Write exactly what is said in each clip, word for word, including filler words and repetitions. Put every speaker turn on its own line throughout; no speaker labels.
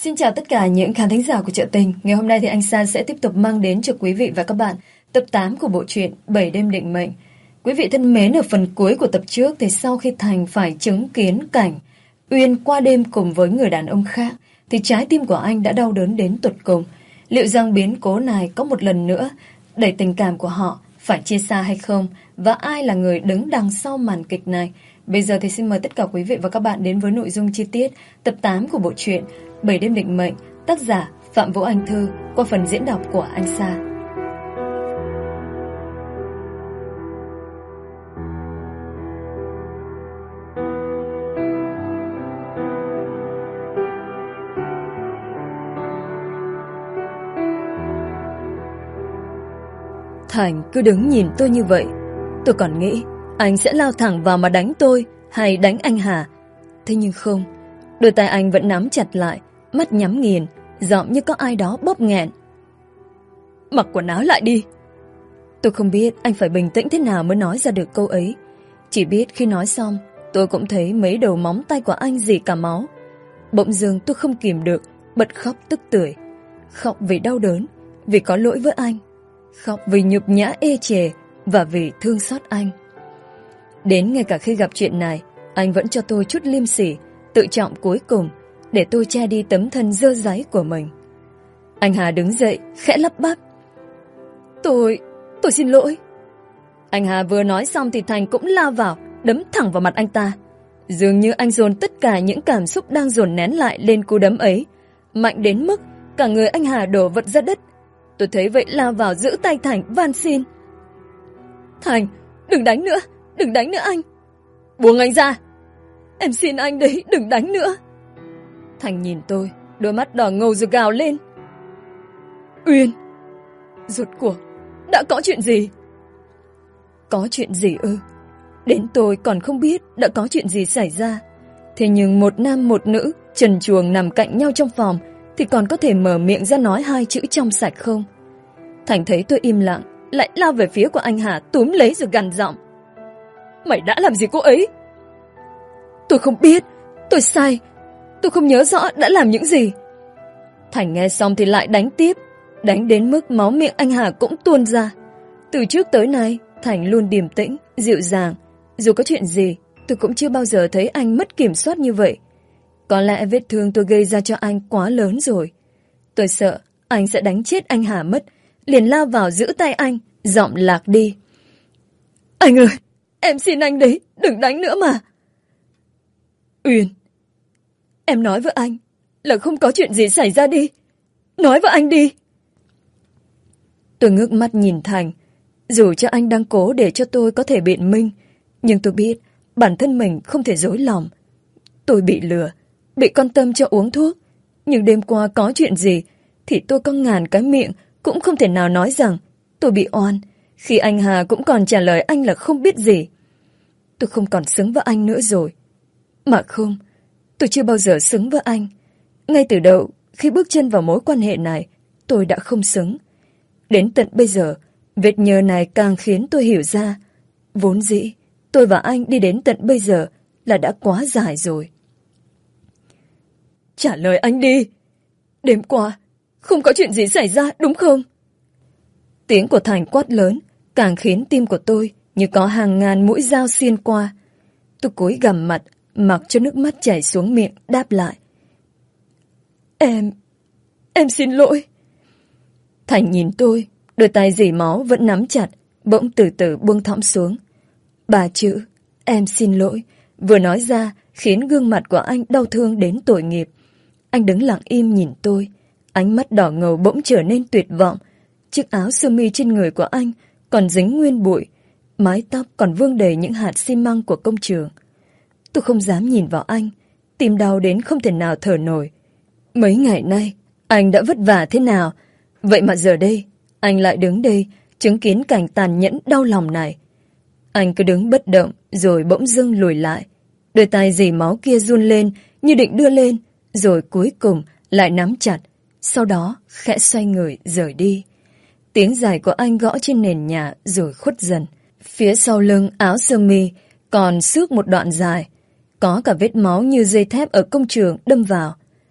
Xin chào tất cả những khán thính giả của Chợ Tình. Ngày hôm nay thì anh San sẽ tiếp tục mang đến cho quý vị và các bạn tập tám của bộ truyện Bảy Đêm Định Mệnh. Quý vị thân mến, ở phần cuối của tập trước thì sau khi Thành phải chứng kiến cảnh Uyên qua đêm cùng với người đàn ông khác thì trái tim của anh đã đau đớn đến tột cùng. Liệu rằng biến cố này có một lần nữa đẩy tình cảm của họ phải chia xa hay không? Và ai là người đứng đằng sau màn kịch này? Bây giờ thì xin mời tất cả quý vị và các bạn đến với nội dung chi tiết tập tám của bộ truyện Bảy Đêm Định Mệnh, tác giả Phạm Vũ Anh Thư, qua phần diễn đọc của anh Sa. Thành cứ đứng nhìn tôi như vậy. Tôi còn nghĩ anh sẽ lao thẳng vào mà đánh tôi hay đánh anh Hà. Thế nhưng không, đôi tay anh vẫn nắm chặt lại, mắt nhắm nghiền, giọng như có ai đó bóp nghẹn. Mặc quần áo lại đi. Tôi không biết anh phải bình tĩnh thế nào mới nói ra được câu ấy. Chỉ biết khi nói xong, tôi cũng thấy mấy đầu móng tay của anh rỉ cả máu. Bỗng dưng tôi không kìm được, bật khóc tức tưởi. Khóc vì đau đớn, vì có lỗi với anh. Khóc vì nhục nhã ê chề và vì thương xót anh. Đến ngay cả khi gặp chuyện này, anh vẫn cho tôi chút liêm sỉ, tự trọng cuối cùng để tôi che đi tấm thân dơ dáy của mình. Anh Hà đứng dậy, khẽ lắp bắp. Tôi... tôi xin lỗi. Anh Hà vừa nói xong thì Thành cũng lao vào, đấm thẳng vào mặt anh ta. Dường như anh dồn tất cả những cảm xúc đang dồn nén lại lên cú đấm ấy, mạnh đến mức cả người anh Hà đổ vật ra đất. Tôi thấy vậy lao vào giữ tay Thành van xin. Thành, đừng đánh nữa, đừng đánh nữa anh. Buông anh ra. Em xin anh đấy, đừng đánh nữa. Thành nhìn tôi, đôi mắt đỏ ngầu rồi gào lên. Uyên, rốt cuộc đã có chuyện gì? Có chuyện gì ư? Đến tôi còn không biết đã có chuyện gì xảy ra. Thế nhưng một nam một nữ trần truồng nằm cạnh nhau trong phòng thì còn có thể mở miệng ra nói hai chữ trong sạch không? Thành thấy tôi im lặng, lại lao về phía của anh Hà, túm lấy rồi gằn giọng. Mày đã làm gì cô ấy? Tôi không biết, tôi sai, tôi không nhớ rõ đã làm những gì. Thành nghe xong thì lại đánh tiếp, đánh đến mức máu miệng anh Hà cũng tuôn ra. Từ trước tới nay, Thành luôn điềm tĩnh, dịu dàng. Dù có chuyện gì, tôi cũng chưa bao giờ thấy anh mất kiểm soát như vậy. Có lẽ vết thương tôi gây ra cho anh quá lớn rồi. Tôi sợ anh sẽ đánh chết anh Hà mất, liền lao vào giữ tay anh, giọng lạc đi. Anh ơi, em xin anh đấy, đừng đánh nữa mà. Uyên, em nói với anh là không có chuyện gì xảy ra đi. Nói với anh đi. Tôi ngước mắt nhìn Thành. Dù cho anh đang cố để cho tôi có thể biện minh, nhưng tôi biết bản thân mình không thể dối lòng. Tôi bị lừa, bị con Tâm cho uống thuốc. Nhưng đêm qua có chuyện gì thì tôi có ngàn cái miệng cũng không thể nào nói rằng tôi bị oan, khi anh Hà cũng còn trả lời anh là không biết gì. Tôi không còn xứng với anh nữa rồi. Mà không, tôi chưa bao giờ xứng với anh. Ngay từ đầu, khi bước chân vào mối quan hệ này, tôi đã không xứng. Đến tận bây giờ, vết nhơ này càng khiến tôi hiểu ra, vốn dĩ, tôi và anh đi đến tận bây giờ là đã quá dài rồi. Trả lời anh đi. Đêm qua, không có chuyện gì xảy ra, đúng không? Tiếng của Thành quát lớn, càng khiến tim của tôi như có hàng ngàn mũi dao xiên qua. Tôi cúi gằm mặt, mặc cho nước mắt chảy xuống miệng, đáp lại. Em... em xin lỗi. Thành nhìn tôi, đôi tay dỉ máu vẫn nắm chặt, bỗng từ từ buông thõng xuống. Ba chữ, em xin lỗi, vừa nói ra khiến gương mặt của anh đau thương đến tội nghiệp. Anh đứng lặng im nhìn tôi, ánh mắt đỏ ngầu bỗng trở nên tuyệt vọng. Chiếc áo sơ mi trên người của anh còn dính nguyên bụi, mái tóc còn vương đầy những hạt xi măng của công trường. Tôi không dám nhìn vào anh, tim đau đến không thể nào thở nổi. Mấy ngày nay, anh đã vất vả thế nào, vậy mà giờ đây, anh lại đứng đây, chứng kiến cảnh tàn nhẫn đau lòng này. Anh cứ đứng bất động, rồi bỗng dưng lùi lại. Đôi tay dì máu kia run lên, như định đưa lên, rồi cuối cùng lại nắm chặt, sau đó khẽ xoay người rời đi. Tiếng giày của anh gõ trên nền nhà rồi khuất dần. Phía sau lưng áo sơ mi còn xước một đoạn dài, có cả vết máu như dây thép ở công trường đâm vào.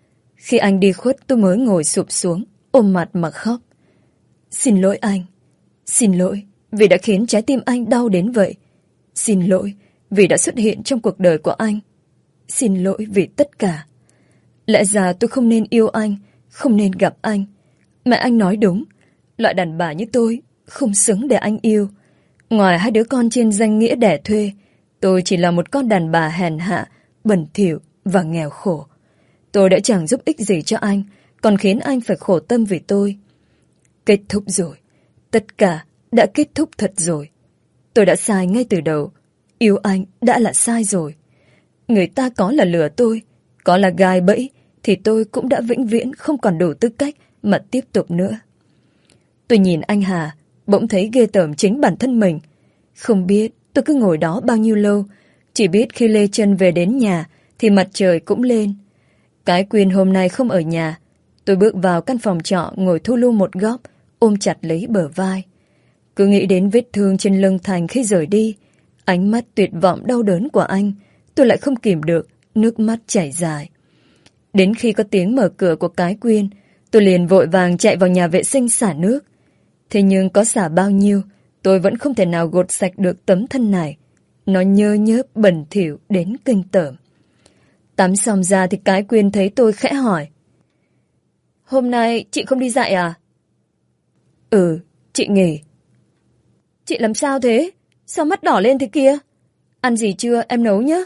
Khi anh đi khuất tôi mới ngồi sụp xuống, ôm mặt mà khóc. Xin lỗi anh. Xin lỗi vì đã khiến trái tim anh đau đến vậy. Xin lỗi vì đã xuất hiện trong cuộc đời của anh. Xin lỗi vì tất cả. Lẽ ra tôi không nên yêu anh, không nên gặp anh. Mẹ anh nói đúng, loại đàn bà như tôi không xứng để anh yêu. Ngoài hai đứa con trên danh nghĩa đẻ thuê, tôi chỉ là một con đàn bà hèn hạ, bẩn thỉu và nghèo khổ. Tôi đã chẳng giúp ích gì cho anh, còn khiến anh phải khổ tâm vì tôi. Kết thúc rồi. Tất cả đã kết thúc thật rồi. Tôi đã sai ngay từ đầu. Yêu anh đã là sai rồi. Người ta có là lừa tôi, có là gài bẫy, thì tôi cũng đã vĩnh viễn không còn đủ tư cách mà tiếp tục nữa. Tôi nhìn anh Hà, bỗng thấy ghê tởm chính bản thân mình. Không biết tôi cứ ngồi đó bao nhiêu lâu, chỉ biết khi lê chân về đến nhà thì mặt trời cũng lên. Cái Quyên hôm nay không ở nhà. Tôi bước vào căn phòng trọ, ngồi thu lu một góc, ôm chặt lấy bờ vai. Cứ nghĩ đến vết thương trên lưng Thành khi rời đi, ánh mắt tuyệt vọng đau đớn của anh, tôi lại không kìm được, nước mắt chảy dài. Đến khi có tiếng mở cửa của cái Quyên, tôi liền vội vàng chạy vào nhà vệ sinh xả nước. Thế nhưng có xả bao nhiêu, tôi vẫn không thể nào gột sạch được tấm thân này. Nó nhơ nhớp bẩn thỉu đến kinh tởm. Tắm xong ra thì cái Quyên thấy tôi khẽ hỏi. Hôm nay chị không đi dạy à? Ừ, chị nghỉ. Chị làm sao thế? Sao mắt đỏ lên thế kia? Ăn gì chưa? Em nấu nhá.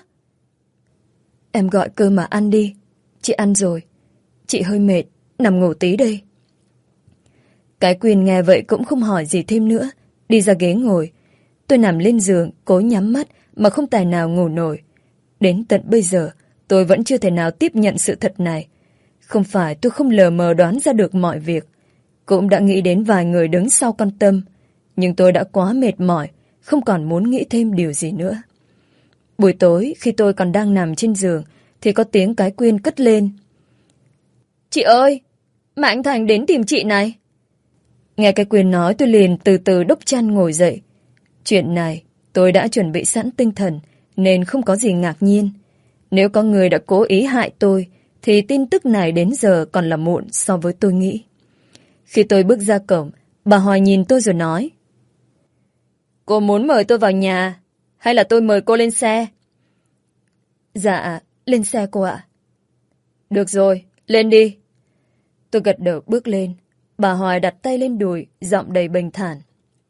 Em gọi cơm mà ăn đi. Chị ăn rồi. Chị hơi mệt, nằm ngủ tí đây. Cái Quyên nghe vậy cũng không hỏi gì thêm nữa, đi ra ghế ngồi. Tôi nằm lên giường, cố nhắm mắt mà không tài nào ngủ nổi. Đến tận bây giờ, tôi vẫn chưa thể nào tiếp nhận sự thật này. Không phải tôi không lờ mờ đoán ra được mọi việc, cũng đã nghĩ đến vài người đứng sau con Tâm, nhưng tôi đã quá mệt mỏi, không còn muốn nghĩ thêm điều gì nữa. Buổi tối, khi tôi còn đang nằm trên giường, thì có tiếng cái Quyên cất lên. Chị ơi, mà anh Thành đến tìm chị này. Nghe cái Quyên nói, tôi liền từ từ đốc chăn ngồi dậy. Chuyện này, tôi đã chuẩn bị sẵn tinh thần, nên không có gì ngạc nhiên. Nếu có người đã cố ý hại tôi, thì tin tức này đến giờ còn là muộn so với tôi nghĩ. Khi tôi bước ra cổng, bà Hoài nhìn tôi rồi nói. Cô muốn mời tôi vào nhà, hay là tôi mời cô lên xe? Dạ, lên xe cô ạ. Được rồi, lên đi. Tôi gật đầu bước lên. Bà Hoài đặt tay lên đùi, giọng đầy bình thản.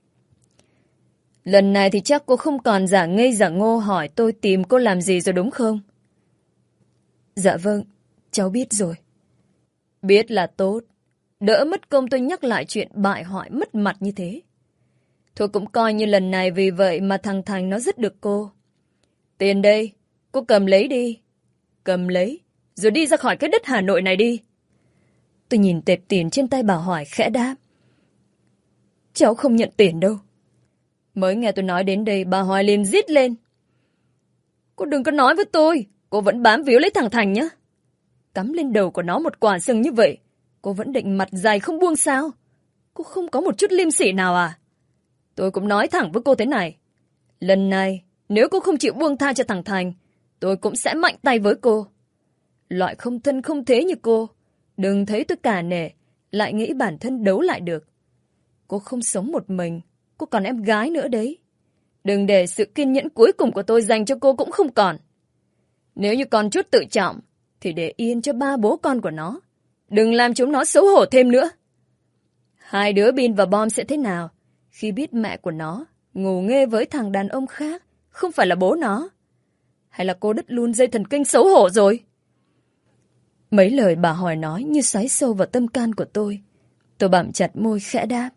Lần này thì chắc cô không còn giả ngây giả ngô hỏi tôi tìm cô làm gì rồi đúng không? Dạ vâng, cháu biết rồi. Biết là tốt. Đỡ mất công tôi nhắc lại chuyện bại hoại mất mặt như thế. Thôi cũng coi như lần này vì vậy mà thằng Thành nó dứt được cô. Tiền đây, cô cầm lấy đi. Cầm lấy, rồi đi ra khỏi cái đất Hà Nội này đi. Tôi nhìn tệp tiền trên tay bà Hoài khẽ đáp. Cháu không nhận tiền đâu. Mới nghe tôi nói đến đây, bà Hoài liền rít lên. Cô đừng có nói với tôi, cô vẫn bám víu lấy thằng Thành nhá. Cắm lên đầu của nó một quả sừng như vậy, cô vẫn định mặt dài không buông sao? Cô không có một chút liêm sỉ nào à? Tôi cũng nói thẳng với cô thế này. Lần này, nếu cô không chịu buông tha cho thằng Thành, tôi cũng sẽ mạnh tay với cô. Loại không thân không thế như cô, đừng thấy tôi cả nể, lại nghĩ bản thân đấu lại được. Cô không sống một mình, cô còn em gái nữa đấy. Đừng để sự kiên nhẫn cuối cùng của tôi dành cho cô cũng không còn. Nếu như còn chút tự trọng, thì để yên cho ba bố con của nó. Đừng làm chúng nó xấu hổ thêm nữa. Hai đứa Bin và Bom sẽ thế nào khi biết mẹ của nó ngủ nghê với thằng đàn ông khác, không phải là bố nó? Hay là cô đứt luôn dây thần kinh xấu hổ rồi? Mấy lời bà Hoài nói như xoáy sâu vào tâm can của tôi. Tôi bặm chặt môi khẽ đáp.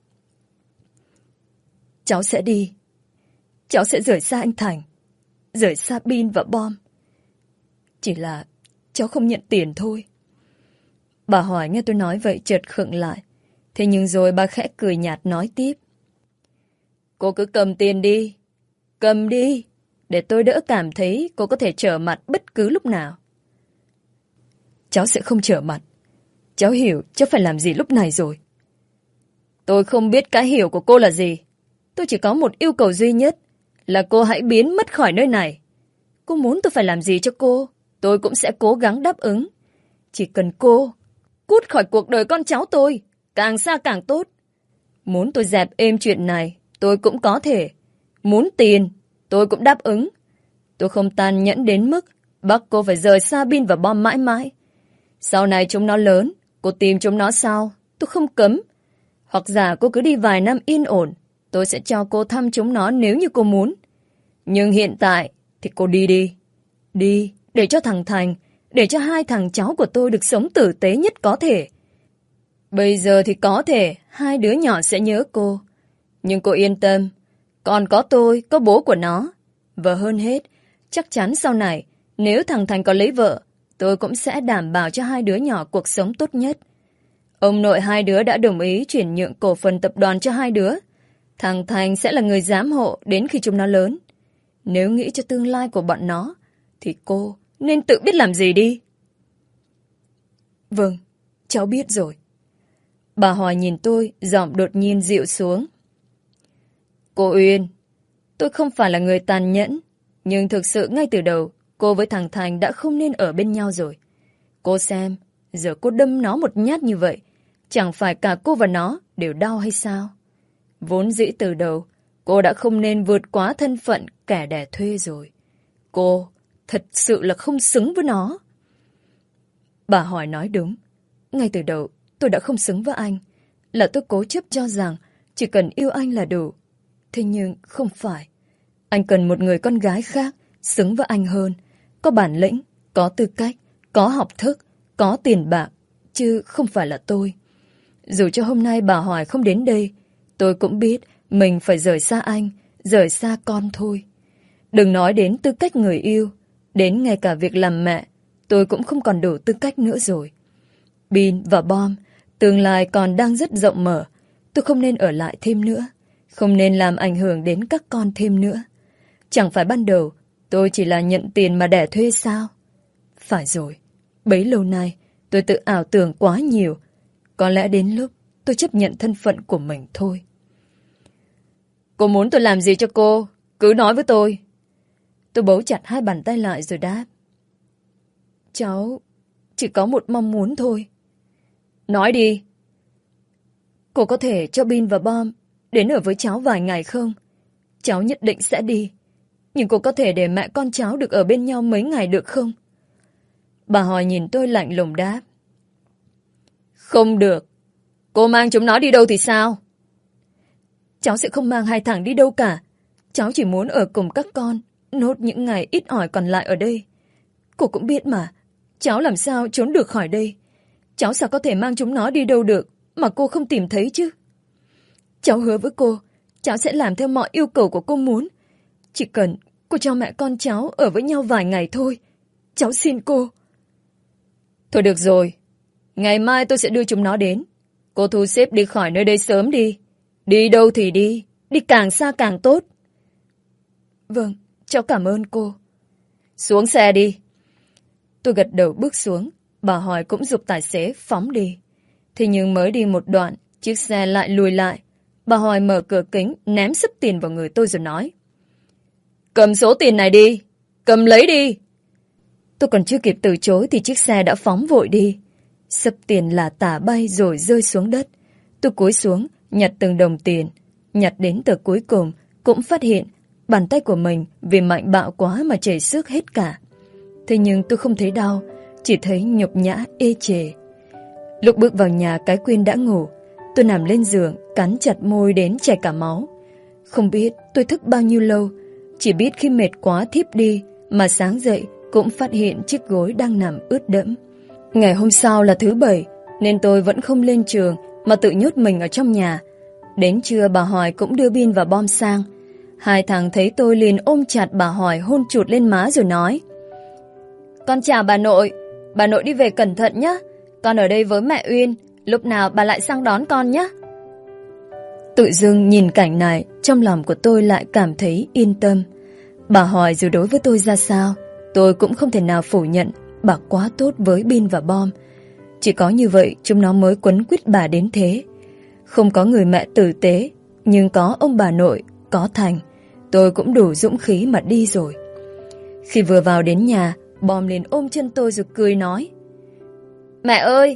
Cháu sẽ đi. Cháu sẽ rời xa anh Thành, rời xa Bin và Bom. Chỉ là cháu không nhận tiền thôi. Bà Hoài nghe tôi nói vậy chợt khựng lại. Thế nhưng rồi bà khẽ cười nhạt nói tiếp. Cô cứ cầm tiền đi. Cầm đi, để tôi đỡ cảm thấy cô có thể trở mặt bất cứ lúc nào. Cháu sẽ không trở mặt. Cháu hiểu cháu phải làm gì lúc này rồi. Tôi không biết cái hiểu của cô là gì. Tôi chỉ có một yêu cầu duy nhất, là cô hãy biến mất khỏi nơi này. Cô muốn tôi phải làm gì cho cô, tôi cũng sẽ cố gắng đáp ứng. Chỉ cần cô cút khỏi cuộc đời con cháu tôi. Càng xa càng tốt. Muốn tôi dẹp êm chuyện này, tôi cũng có thể. Muốn tiền, tôi cũng đáp ứng. Tôi không tàn nhẫn đến mức bắt cô phải rời xa Bin và Bom mãi mãi. Sau này chúng nó lớn, cô tìm chúng nó sao? Tôi không cấm. Hoặc giả cô cứ đi vài năm yên ổn, tôi sẽ cho cô thăm chúng nó nếu như cô muốn. Nhưng hiện tại thì cô đi đi. Đi, để cho thằng Thành, để cho hai thằng cháu của tôi được sống tử tế nhất có thể. Bây giờ thì có thể hai đứa nhỏ sẽ nhớ cô. Nhưng cô yên tâm, còn có tôi, có bố của nó. Và hơn hết, chắc chắn sau này, nếu thằng Thành có lấy vợ, tôi cũng sẽ đảm bảo cho hai đứa nhỏ cuộc sống tốt nhất. Ông nội hai đứa đã đồng ý chuyển nhượng cổ phần tập đoàn cho hai đứa. Thằng Thành sẽ là người giám hộ đến khi chúng nó lớn. Nếu nghĩ cho tương lai của bọn nó, thì cô nên tự biết làm gì đi. Vâng, cháu biết rồi. Bà Hoài nhìn tôi, giọng đột nhiên dịu xuống. Cô Uyên, tôi không phải là người tàn nhẫn, nhưng thực sự ngay từ đầu, cô với thằng Thành đã không nên ở bên nhau rồi. Cô xem, giờ cô đâm nó một nhát như vậy, chẳng phải cả cô và nó đều đau hay sao? Vốn dĩ từ đầu, cô đã không nên vượt quá thân phận kẻ đẻ thuê rồi. Cô thật sự là không xứng với nó. Bà Hỏi nói đúng. Ngay từ đầu, tôi đã không xứng với anh. Là tôi cố chấp cho rằng chỉ cần yêu anh là đủ. Thế nhưng không phải. Anh cần một người con gái khác, xứng với anh hơn. Có bản lĩnh, có tư cách, có học thức, có tiền bạc, chứ không phải là tôi. Dù cho hôm nay bà Hoài không đến đây, tôi cũng biết mình phải rời xa anh, rời xa con thôi. Đừng nói đến tư cách người yêu, đến ngay cả việc làm mẹ, tôi cũng không còn đủ tư cách nữa rồi. Bin và Bom, tương lai còn đang rất rộng mở, tôi không nên ở lại thêm nữa, không nên làm ảnh hưởng đến các con thêm nữa. Chẳng phải ban đầu tôi chỉ là nhận tiền mà đẻ thuê sao? Phải rồi, bấy lâu nay tôi tự ảo tưởng quá nhiều. Có lẽ đến lúc tôi chấp nhận thân phận của mình thôi. Cô muốn tôi làm gì cho cô? Cứ nói với tôi. Tôi bấu chặt hai bàn tay lại rồi đáp. Cháu chỉ có một mong muốn thôi. Nói đi. Cô có thể cho Bin và Bom đến ở với cháu vài ngày không? Cháu nhất định sẽ đi. Nhưng cô có thể để mẹ con cháu được ở bên nhau mấy ngày được không? Bà Hỏi nhìn tôi lạnh lùng đáp. Không được. Cô mang chúng nó đi đâu thì sao? Cháu sẽ không mang hai thằng đi đâu cả. Cháu chỉ muốn ở cùng các con, nốt những ngày ít ỏi còn lại ở đây. Cô cũng biết mà, cháu làm sao trốn được khỏi đây. Cháu sao có thể mang chúng nó đi đâu được mà cô không tìm thấy chứ? Cháu hứa với cô, cháu sẽ làm theo mọi yêu cầu của cô muốn. Chỉ cần cô cho mẹ con cháu ở với nhau vài ngày thôi. Cháu xin cô. Thôi được rồi. Ngày mai tôi sẽ đưa chúng nó đến. Cô thu xếp đi khỏi nơi đây sớm đi. Đi đâu thì đi. Đi càng xa càng tốt. Vâng, cháu cảm ơn cô. Xuống xe đi. Tôi gật đầu bước xuống. Bà Hỏi cũng giục tài xế phóng đi. Thế nhưng mới đi một đoạn, chiếc xe lại lùi lại. Bà Hỏi mở cửa kính, ném sấp tiền vào người tôi rồi nói. Cầm số tiền này đi. Cầm lấy đi. Tôi còn chưa kịp từ chối thì chiếc xe đã phóng vội đi. Sấp tiền là tả bay rồi rơi xuống đất. Tôi cúi xuống, nhặt từng đồng tiền. Nhặt đến tờ cuối cùng, cũng phát hiện bàn tay của mình vì mạnh bạo quá mà chảy xước hết cả. Thế nhưng tôi không thấy đau, chỉ thấy nhục nhã ê chề. Lúc bước vào nhà, cái Quyên đã ngủ. Tôi nằm lên giường, cắn chặt môi đến chảy cả máu. Không biết tôi thức bao nhiêu lâu, chỉ biết khi mệt quá thiếp đi, mà sáng dậy cũng phát hiện chiếc gối đang nằm ướt đẫm. Ngày hôm sau là thứ bảy, nên tôi vẫn không lên trường mà tự nhốt mình ở trong nhà. Đến trưa bà Hỏi cũng đưa Bin và Bom sang. Hai thằng thấy tôi liền ôm chặt bà Hỏi, hôn chụt lên má rồi nói. Con chào bà nội. Bà nội đi về cẩn thận nhé. Con ở đây với mẹ Uyên. Lúc nào bà lại sang đón con nhé. Tự dưng nhìn cảnh này, trong lòng của tôi lại cảm thấy yên tâm. Bà Hỏi dù đối với tôi ra sao, tôi cũng không thể nào phủ nhận bà quá tốt với Bin và Bom. Chỉ có như vậy chúng nó mới quấn quýt bà đến thế. Không có người mẹ tử tế, nhưng có ông bà nội, có Thành, tôi cũng đủ dũng khí mà đi rồi. Khi vừa vào đến nhà, Bom liền ôm chân tôi rồi cười nói. Mẹ ơi,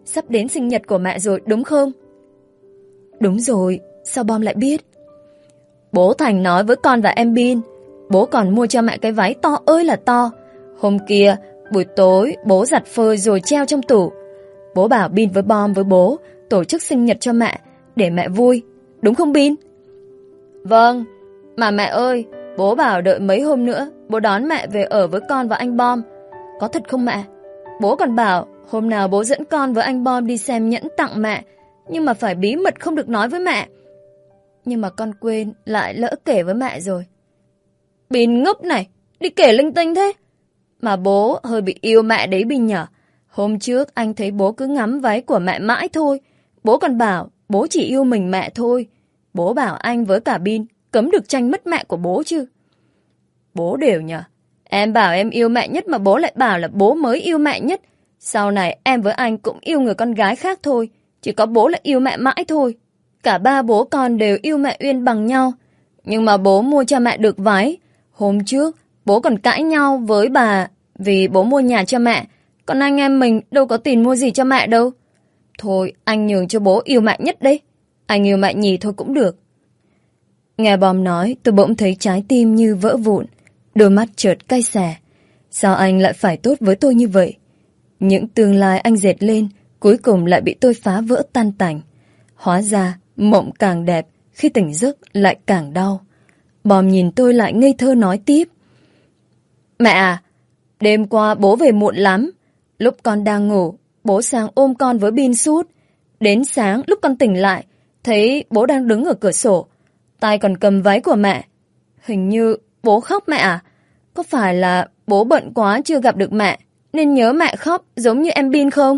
sắp đến sinh nhật của mẹ rồi đúng không? Đúng rồi, sao Bom lại biết? Bố Thành nói với con và em Bin. Bố còn mua cho mẹ cái váy to ơi là to. Hôm kia, buổi tối, bố giặt phơi rồi treo trong tủ. Bố bảo Bin với Bom với bố tổ chức sinh nhật cho mẹ, để mẹ vui. Đúng không Bin? Vâng, mà mẹ ơi, bố bảo đợi mấy hôm nữa, bố đón mẹ về ở với con và anh Bom. Có thật không mẹ? Bố còn bảo hôm nào bố dẫn con với anh Bom đi xem nhẫn tặng mẹ, nhưng mà phải bí mật không được nói với mẹ. Nhưng mà con quên, lại lỡ kể với mẹ rồi. Bin ngốc này, đi kể linh tinh thế. Mà bố hơi bị yêu mẹ đấy Bin nhở. Hôm trước anh thấy bố cứ ngắm váy của mẹ mãi thôi. Bố còn bảo bố chỉ yêu mình mẹ thôi. Bố bảo anh với cả Bin cấm được tranh mất mẹ của bố chứ. Bố đều nhở. Em bảo em yêu mẹ nhất mà bố lại bảo là bố mới yêu mẹ nhất. Sau này em với anh cũng yêu người con gái khác thôi. Chỉ có bố là yêu mẹ mãi thôi. Cả ba bố con đều yêu mẹ Uyên bằng nhau. Nhưng mà bố mua cho mẹ được váy. Hôm trước bố còn cãi nhau với bà vì bố mua nhà cho mẹ. Còn anh em mình đâu có tiền mua gì cho mẹ đâu. Thôi anh nhường cho bố yêu mẹ nhất đấy. Anh yêu mẹ nhì thôi cũng được. Nghe Bom nói, tôi bỗng thấy trái tim như vỡ vụn. Đôi mắt chợt cay xè. Sao anh lại phải tốt với tôi như vậy? Những tương lai anh dệt lên cuối cùng lại bị tôi phá vỡ tan tành. Hóa ra mộng càng đẹp, khi tỉnh giấc lại càng đau. Bom nhìn tôi lại ngây thơ nói tiếp. Mẹ à, đêm qua bố về muộn lắm. Lúc con đang ngủ, bố sang ôm con với Bin sút. Đến sáng lúc con tỉnh lại, thấy bố đang đứng ở cửa sổ, tay còn cầm váy của mẹ. Hình như bố khóc mẹ à? Có phải là bố bận quá chưa gặp được mẹ, nên nhớ mẹ khóc giống như em Bin không?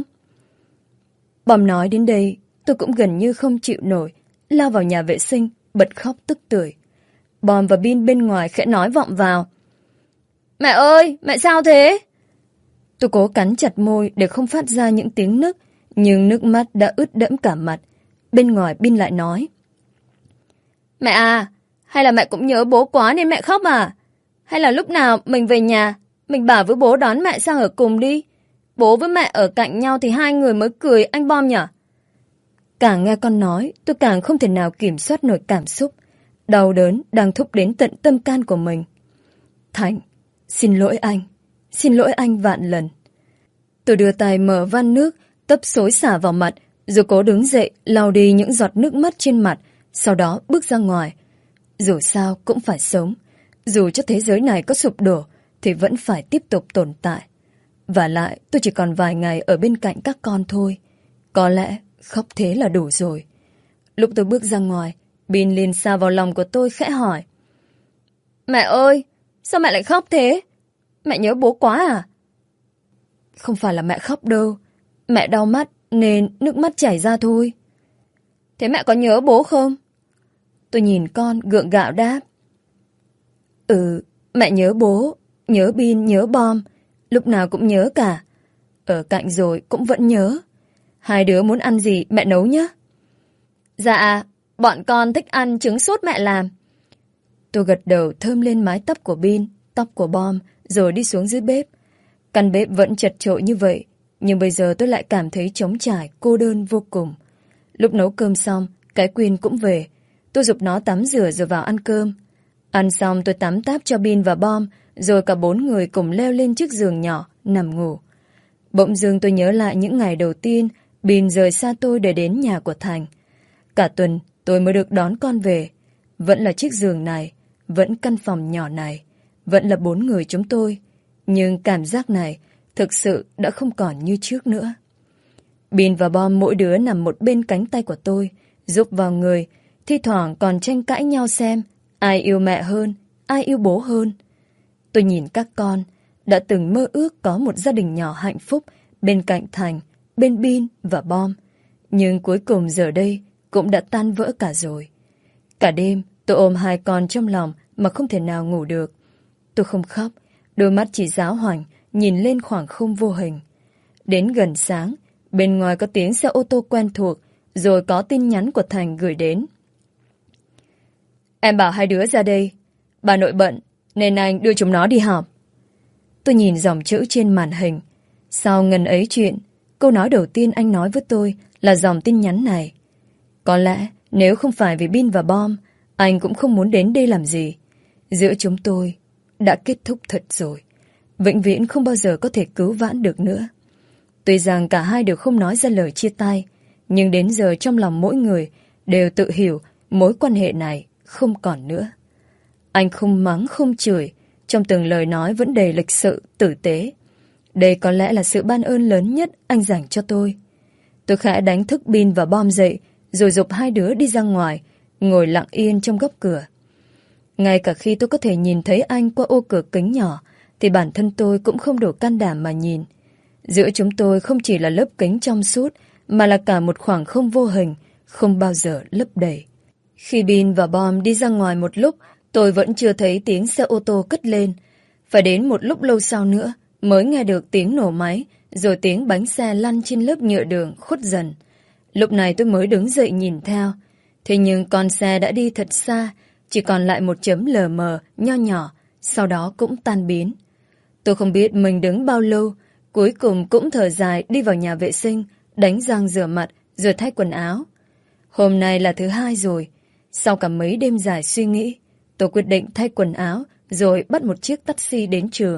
Bom nói đến đây, tôi cũng gần như không chịu nổi, lao vào nhà vệ sinh, bật khóc tức tưởi. Bom và Bin bên ngoài khẽ nói vọng vào. Mẹ ơi, mẹ sao thế? Tôi cố cắn chặt môi để không phát ra những tiếng nức, nhưng nước mắt đã ướt đẫm cả mặt. Bên ngoài Bin lại nói. Mẹ à, hay là mẹ cũng nhớ bố quá nên mẹ khóc à? Hay là lúc nào mình về nhà, mình bảo với bố đón mẹ sang ở cùng đi. Bố với mẹ ở cạnh nhau thì hai người mới cười anh Bom nhở? Càng nghe con nói, tôi càng không thể nào kiểm soát nổi cảm xúc. Đau đớn đang thúc đến tận tâm can của mình. Thành, xin lỗi anh. Xin lỗi anh vạn lần. Tôi đưa tay mở van nước, tấp xối xả vào mặt, rồi cố đứng dậy, lau đi những giọt nước mắt trên mặt, sau đó bước ra ngoài. Dù sao cũng phải sống. Dù cho thế giới này có sụp đổ, thì vẫn phải tiếp tục tồn tại. Và lại, tôi chỉ còn vài ngày ở bên cạnh các con thôi. Có lẽ khóc thế là đủ rồi. Lúc tôi bước ra ngoài, Bin liền xa vào lòng của tôi khẽ hỏi. Mẹ ơi, sao mẹ lại khóc thế? Mẹ nhớ bố quá à? Không phải là mẹ khóc đâu. Mẹ đau mắt nên nước mắt chảy ra thôi. Thế mẹ có nhớ bố không? Tôi nhìn con gượng gạo đáp. Ừ, mẹ nhớ bố, nhớ Bin, nhớ Bom. Lúc nào cũng nhớ cả. Ở cạnh rồi cũng vẫn nhớ. Hai đứa muốn ăn gì mẹ nấu nhé. Dạ, bọn con thích ăn trứng sốt mẹ làm. Tôi gật đầu thơm lên mái tóc của Bin, tóc của Bom, rồi đi xuống dưới bếp. Căn bếp vẫn chật chội như vậy, nhưng bây giờ tôi lại cảm thấy trống trải, cô đơn vô cùng. Lúc nấu cơm xong, cái Quyên cũng về. Tôi giục nó tắm rửa rồi vào ăn cơm. Ăn xong tôi tắm táp cho Bin và Bom, rồi cả bốn người cùng leo lên chiếc giường nhỏ, nằm ngủ. Bỗng dưng tôi nhớ lại những ngày đầu tiên Bin rời xa tôi để đến nhà của Thành. Cả tuần tôi mới được đón con về. Vẫn là chiếc giường này, vẫn căn phòng nhỏ này, vẫn là bốn người chúng tôi. Nhưng cảm giác này thực sự đã không còn như trước nữa. Bin và Bom mỗi đứa nằm một bên cánh tay của tôi, giúp vào người, thi thoảng còn tranh cãi nhau xem ai yêu mẹ hơn, ai yêu bố hơn. Tôi nhìn các con, đã từng mơ ước có một gia đình nhỏ hạnh phúc bên cạnh Thành, bên Bin và Bom. Nhưng cuối cùng giờ đây cũng đã tan vỡ cả rồi. Cả đêm tôi ôm hai con trong lòng mà không thể nào ngủ được. Tôi không khóc, đôi mắt chỉ giáo hoành nhìn lên khoảng không vô hình. Đến gần sáng, bên ngoài có tiếng xe ô tô quen thuộc, rồi có tin nhắn của Thành gửi đến. Em bảo hai đứa ra đây. Bà nội bận, nên anh đưa chúng nó đi học. Tôi nhìn dòng chữ trên màn hình. Sau ngần ấy chuyện, câu nói đầu tiên anh nói với tôi là dòng tin nhắn này. Có lẽ nếu không phải vì Bin và Bom, anh cũng không muốn đến đây làm gì. Giữa chúng tôi đã kết thúc thật rồi. Vĩnh viễn không bao giờ có thể cứu vãn được nữa. Tuy rằng cả hai đều không nói ra lời chia tay, nhưng đến giờ trong lòng mỗi người đều tự hiểu mối quan hệ này không còn nữa. Anh không mắng không chửi, trong từng lời nói vẫn đầy lịch sự, tử tế. Đây có lẽ là sự ban ơn lớn nhất anh dành cho tôi. Tôi khẽ đánh thức Bin và Bom dậy, rồi giục hai đứa đi ra ngoài, ngồi lặng yên trong góc cửa. Ngay cả khi tôi có thể nhìn thấy anh qua ô cửa kính nhỏ, thì bản thân tôi cũng không đủ can đảm mà nhìn. Giữa chúng tôi không chỉ là lớp kính trong suốt, mà là cả một khoảng không vô hình, không bao giờ lấp đầy. Khi Bin và Bom đi ra ngoài một lúc, tôi vẫn chưa thấy tiếng xe ô tô cất lên. Phải đến một lúc lâu sau nữa, mới nghe được tiếng nổ máy, rồi tiếng bánh xe lăn trên lớp nhựa đường khuất dần. Lúc này tôi mới đứng dậy nhìn theo. Thế nhưng con xe đã đi thật xa, chỉ còn lại một chấm lờ mờ, nho nhỏ, sau đó cũng tan biến. Tôi không biết mình đứng bao lâu, cuối cùng cũng thở dài đi vào nhà vệ sinh, đánh răng rửa mặt, rồi thay quần áo. Hôm nay là thứ hai rồi. Sau cả mấy đêm dài suy nghĩ, tôi quyết định thay quần áo, rồi bắt một chiếc taxi đến trường.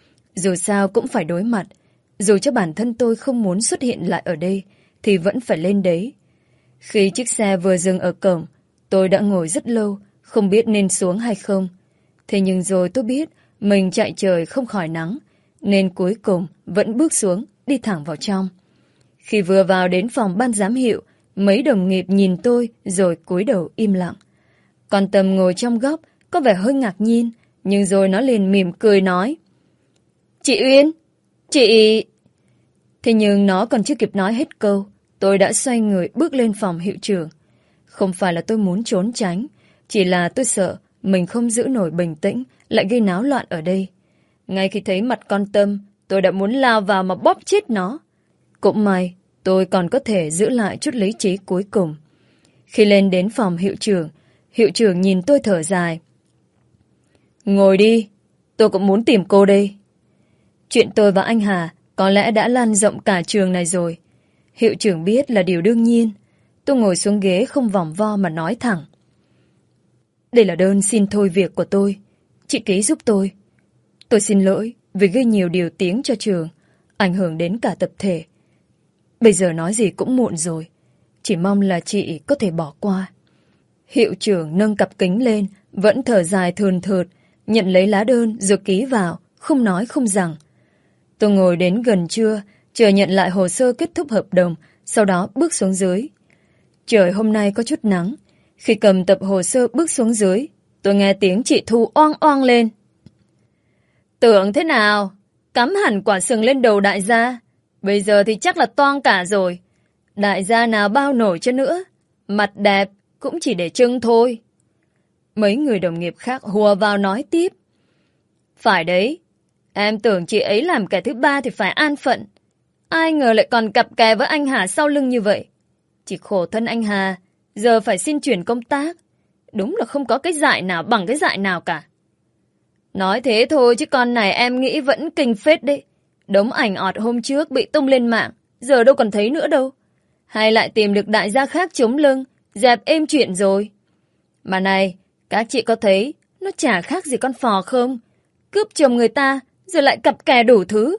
Dù sao cũng phải đối mặt, dù cho bản thân tôi không muốn xuất hiện lại ở đây, thì vẫn phải lên đấy. Khi chiếc xe vừa dừng ở cổng, tôi đã ngồi rất lâu, không biết nên xuống hay không. Thế nhưng rồi tôi biết mình chạy trời không khỏi nắng, nên cuối cùng vẫn bước xuống, đi thẳng vào trong. Khi vừa vào đến phòng ban giám hiệu, mấy đồng nghiệp nhìn tôi rồi cúi đầu im lặng. Còn Tâm ngồi trong góc, có vẻ hơi ngạc nhiên, nhưng rồi nó liền mỉm cười nói: "Chị Uyên, chị..." Thế nhưng nó còn chưa kịp nói hết câu, tôi đã xoay người bước lên phòng hiệu trưởng. Không phải là tôi muốn trốn tránh, chỉ là tôi sợ mình không giữ nổi bình tĩnh, lại gây náo loạn ở đây. Ngay khi thấy mặt con Tâm, tôi đã muốn lao vào mà bóp chết nó. Cũng may, tôi còn có thể giữ lại chút lý trí cuối cùng. Khi lên đến phòng hiệu trưởng, hiệu trưởng nhìn tôi thở dài: "Ngồi đi, tôi cũng muốn tìm cô đây." Chuyện tôi và anh Hà có lẽ đã lan rộng cả trường này rồi. Hiệu trưởng biết là điều đương nhiên. Tôi ngồi xuống ghế không vòng vo mà nói thẳng: "Đây là đơn xin thôi việc của tôi. Chị ký giúp tôi. Tôi xin lỗi vì gây nhiều điều tiếng cho trường, ảnh hưởng đến cả tập thể. Bây giờ nói gì cũng muộn rồi. Chỉ mong là chị có thể bỏ qua." Hiệu trưởng nâng cặp kính lên, vẫn thở dài thườn thượt, nhận lấy lá đơn rồi ký vào, không nói không rằng. Tôi ngồi đến gần trưa, chờ nhận lại hồ sơ kết thúc hợp đồng, sau đó bước xuống dưới. Trời hôm nay có chút nắng. Khi cầm tập hồ sơ bước xuống dưới, tôi nghe tiếng chị Thu oang oang lên: "Tưởng thế nào? Cắm hẳn quả sừng lên đầu đại gia. Bây giờ thì chắc là toang cả rồi. Đại gia nào bao nổi cho nữa. Mặt đẹp cũng chỉ để trưng thôi." Mấy người đồng nghiệp khác hùa vào nói tiếp: "Phải đấy. Em tưởng chị ấy làm kẻ thứ ba thì phải an phận. Ai ngờ lại còn cặp kè với anh Hà sau lưng như vậy. Chỉ khổ thân anh Hà, giờ phải xin chuyển công tác. Đúng là không có cái dại nào bằng cái dại nào cả." Nói thế thôi chứ con này em nghĩ vẫn kinh phết đấy. Đống ảnh ọt hôm trước bị tung lên mạng, giờ đâu còn thấy nữa đâu. Hay lại tìm được đại gia khác chống lưng, dẹp êm chuyện rồi. Mà này, các chị có thấy nó chả khác gì con phò không? Cướp chồng người ta, rồi lại cặp kè đủ thứ.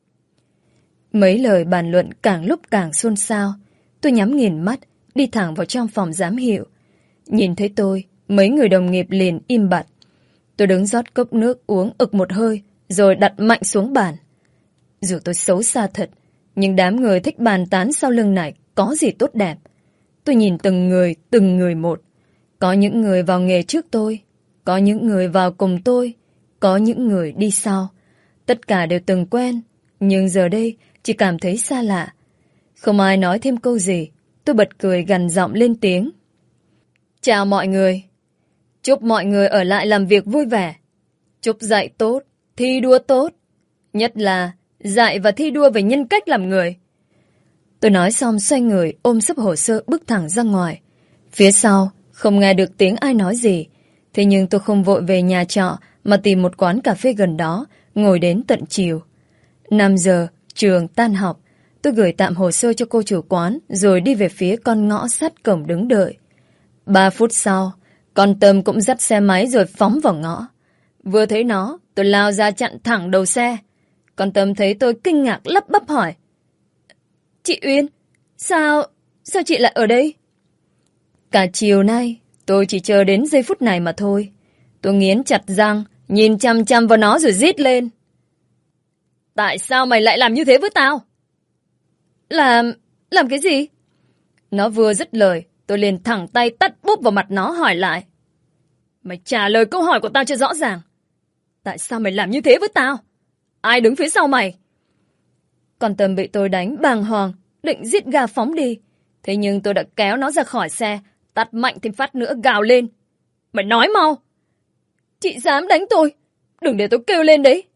Mấy lời bàn luận càng lúc càng xôn xao. Tôi nhắm nghiền mắt, đi thẳng vào trong phòng giám hiệu. Nhìn thấy tôi, mấy người đồng nghiệp liền im bặt. Tôi đứng rót cốc nước uống ực một hơi, rồi đặt mạnh xuống bàn. Dù tôi xấu xa thật, nhưng đám người thích bàn tán sau lưng này có gì tốt đẹp. Tôi nhìn từng người, từng người một. Có những người vào nghề trước tôi, có những người vào cùng tôi, có những người đi sau. Tất cả đều từng quen, nhưng giờ đây chỉ cảm thấy xa lạ. Không ai nói thêm câu gì, tôi bật cười gằn giọng lên tiếng: "Chào mọi người. Chúc mọi người ở lại làm việc vui vẻ. Chúc dạy tốt, thi đua tốt. Nhất là dạy và thi đua về nhân cách làm người." Tôi nói xong xoay người ôm sấp hồ sơ bước thẳng ra ngoài. Phía sau không nghe được tiếng ai nói gì. Thế nhưng tôi không vội về nhà trọ mà tìm một quán cà phê gần đó, ngồi đến tận chiều. Năm giờ, trường tan học. Tôi Tôi gửi tạm hồ sơ cho cô chủ quán, rồi đi về phía con ngõ sát cổng đứng đợi. Ba phút sau, con Tâm cũng dắt xe máy rồi phóng vào ngõ. Vừa thấy nó, tôi lao ra chặn thẳng đầu xe. Con Tâm thấy tôi kinh ngạc lắp bắp hỏi. Chị Uyên, sao, sao chị lại ở đây? Cả chiều nay, tôi chỉ chờ đến giây phút này mà thôi. Tôi nghiến chặt răng, nhìn chăm chăm vào nó rồi rít lên. Tại sao mày lại làm như thế với tao? Làm... làm cái gì? Nó vừa dứt lời, tôi liền thẳng tay tát bốp vào mặt nó hỏi lại. Mày trả lời câu hỏi của tao cho rõ ràng. Tại sao mày làm như thế với tao? Ai đứng phía sau mày? Con Tâm bị tôi đánh bàng hoàng, định giết gà phóng đi. Thế nhưng tôi đã kéo nó ra khỏi xe, tát mạnh thêm phát nữa gào lên. Mày nói mau! Chị dám đánh tôi, đừng để tôi kêu lên đấy.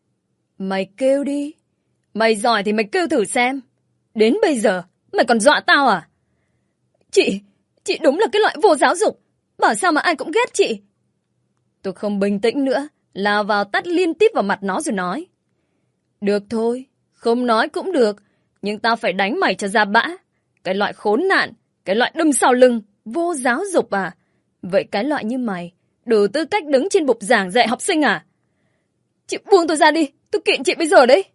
Mày kêu đi. Mày giỏi thì mày kêu thử xem. Đến bây giờ, mày còn dọa tao à? Chị, chị đúng là cái loại vô giáo dục. Bảo sao mà ai cũng ghét chị. Tôi không bình tĩnh nữa, lao vào tát liên tiếp vào mặt nó rồi nói. Được thôi, không nói cũng được, nhưng tao phải đánh mày cho ra bã. Cái loại khốn nạn, cái loại đâm sau lưng, vô giáo dục à? Vậy cái loại như mày, đủ tư cách đứng trên bục giảng dạy học sinh à? Chị buông tôi ra đi, tôi kiện chị bây giờ đấy.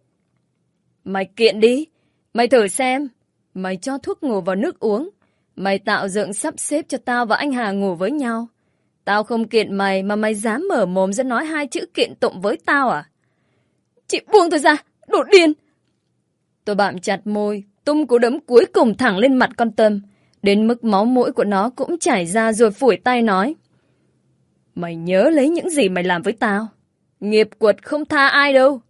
Mày kiện đi, mày thử xem. Mày cho thuốc ngủ vào nước uống. Mày tạo dựng sắp xếp cho tao và anh Hà ngủ với nhau. Tao không kiện mày mà mày dám mở mồm ra nói hai chữ kiện tụng với tao à? Chị buông tôi ra, đồ điên! Tôi bạm chặt môi, tung cú đấm cuối cùng thẳng lên mặt con Tâm. Đến mức máu mũi của nó cũng chảy ra rồi phủi tay nói. Mày nhớ lấy những gì mày làm với tao. Nghiệp quật không tha ai đâu.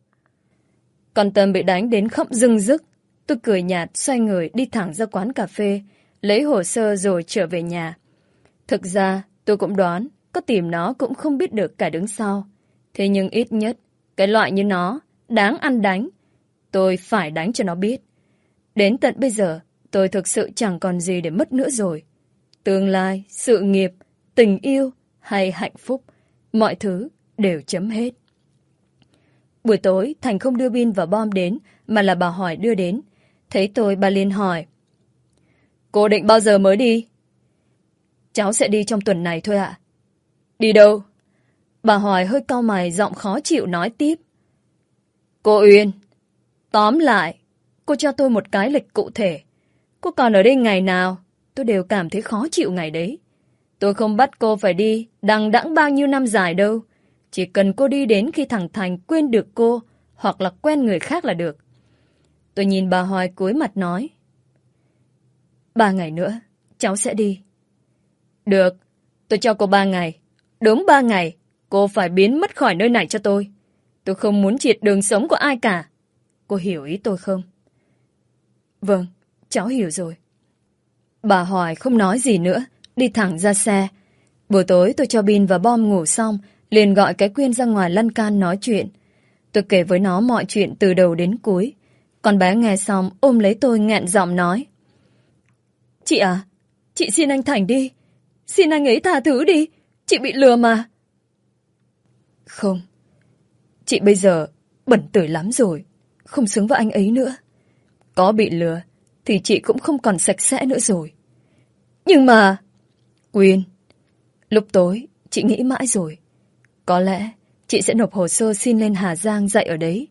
Con Tâm bị đánh đến khóc rưng rức. Tôi cười nhạt xoay người đi thẳng ra quán cà phê, lấy hồ sơ rồi trở về nhà. Thực ra tôi cũng đoán có tìm nó cũng không biết được cả đứng sau. Thế nhưng ít nhất cái loại như nó đáng ăn đánh. Tôi phải đánh cho nó biết. Đến tận bây giờ tôi thực sự chẳng còn gì để mất nữa rồi. Tương lai, sự nghiệp, tình yêu hay hạnh phúc, mọi thứ đều chấm hết. Buổi tối Thành không đưa Bin và Bom đến mà là bà Hỏi đưa đến. Thấy tôi bà liền hỏi. Cô định bao giờ mới đi? Cháu sẽ đi trong tuần này thôi ạ. Đi đâu? Bà Hỏi hơi cau mày giọng khó chịu nói tiếp. Cô Uyên, tóm lại, cô cho tôi một cái lịch cụ thể. Cô còn ở đây ngày nào, tôi đều cảm thấy khó chịu ngày đấy. Tôi không bắt cô phải đi đằng đẵng bao nhiêu năm dài đâu. Chỉ cần cô đi đến khi thằng Thành quên được cô hoặc là quen người khác là được. Tôi nhìn bà Hoài cúi mặt nói. Ba ngày nữa, cháu sẽ đi. Được, tôi cho cô ba ngày. Đúng ba ngày, cô phải biến mất khỏi nơi này cho tôi. Tôi không muốn triệt đường sống của ai cả. Cô hiểu ý tôi không? Vâng, cháu hiểu rồi. Bà Hoài không nói gì nữa, đi thẳng ra xe. Buổi tối tôi cho Bin và Bom ngủ xong, liền gọi cái Quyên ra ngoài lăn can nói chuyện. Tôi kể với nó mọi chuyện từ đầu đến cuối. Con bé nghe xong ôm lấy tôi nghẹn giọng nói. Chị à, chị xin anh Thành đi. Xin anh ấy tha thứ đi. Chị bị lừa mà. Không. Chị bây giờ bẩn tửi lắm rồi. Không xứng với anh ấy nữa. Có bị lừa thì chị cũng không còn sạch sẽ nữa rồi. Nhưng mà... Quyên, lúc tối chị nghĩ mãi rồi. Có lẽ chị sẽ nộp hồ sơ xin lên Hà Giang dạy ở đấy.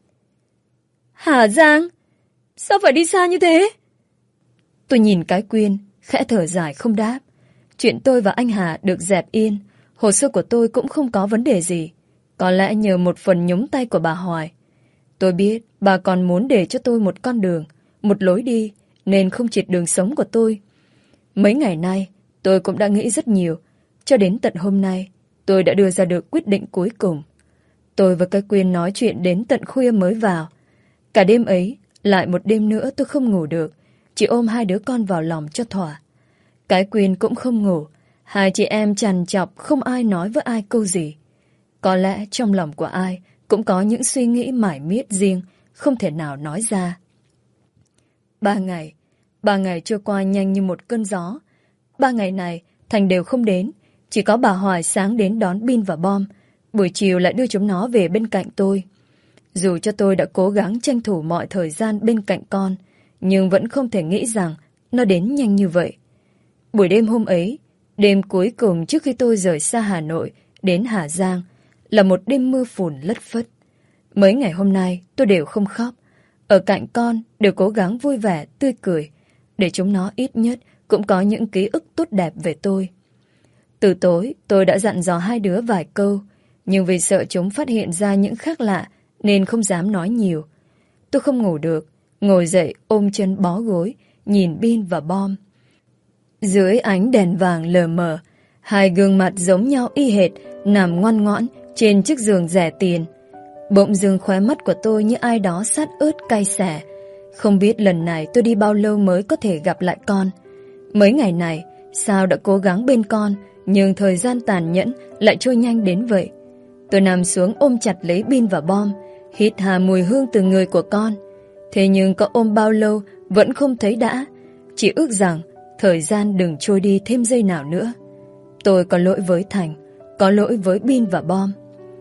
Hà Giang? Sao phải đi xa như thế? Tôi nhìn cái Quyên, khẽ thở dài không đáp. Chuyện tôi và anh Hà được dẹp yên. Hồ sơ của tôi cũng không có vấn đề gì. Có lẽ nhờ một phần nhúng tay của bà Hoài. Tôi biết bà còn muốn để cho tôi một con đường, một lối đi, nên không triệt đường sống của tôi. Mấy ngày nay, tôi cũng đã nghĩ rất nhiều. Cho đến tận hôm nay, tôi đã đưa ra được quyết định cuối cùng. Tôi và cái Quyên nói chuyện đến tận khuya mới vào. Cả đêm ấy, lại một đêm nữa tôi không ngủ được, chỉ ôm hai đứa con vào lòng cho thỏa. Cái Quyên cũng không ngủ, hai chị em trằn trọc không ai nói với ai câu gì. Có lẽ trong lòng của ai cũng có những suy nghĩ mải miết riêng, không thể nào nói ra. Ba ngày, ba ngày trôi qua nhanh như một cơn gió. Ba ngày này, Thành đều không đến, chỉ có bà Hoài sáng đến đón Bin và Bom, buổi chiều lại đưa chúng nó về bên cạnh tôi. Dù cho tôi đã cố gắng tranh thủ mọi thời gian bên cạnh con, nhưng vẫn không thể nghĩ rằng nó đến nhanh như vậy. Buổi đêm hôm ấy, đêm cuối cùng trước khi tôi rời xa Hà Nội đến Hà Giang, là một đêm mưa phùn lất phất. Mấy ngày hôm nay tôi đều không khóc. Ở cạnh con đều cố gắng vui vẻ, tươi cười, để chúng nó ít nhất cũng có những ký ức tốt đẹp về tôi. Từ tối tôi đã dặn dò hai đứa vài câu, nhưng vì sợ chúng phát hiện ra những khác lạ nên không dám nói nhiều. Tôi không ngủ được, ngồi dậy ôm chân bó gối, nhìn Bin và Bom. Dưới ánh đèn vàng lờ mờ, hai gương mặt giống nhau y hệt nằm ngoan ngoãn trên chiếc giường rẻ tiền. Bỗng dưng khóe mắt của tôi như ai đó sát ướt cay xè. Không biết lần này tôi đi bao lâu mới có thể gặp lại con. Mấy ngày này, sao đã cố gắng bên con, nhưng thời gian tàn nhẫn lại trôi nhanh đến vậy. Tôi nằm xuống ôm chặt lấy Bin và Bom, hít hà mùi hương từ người của con. Thế nhưng có ôm bao lâu vẫn không thấy đã. Chỉ ước rằng thời gian đừng trôi đi thêm giây nào nữa. Tôi có lỗi với Thành, có lỗi với Bin và Bom.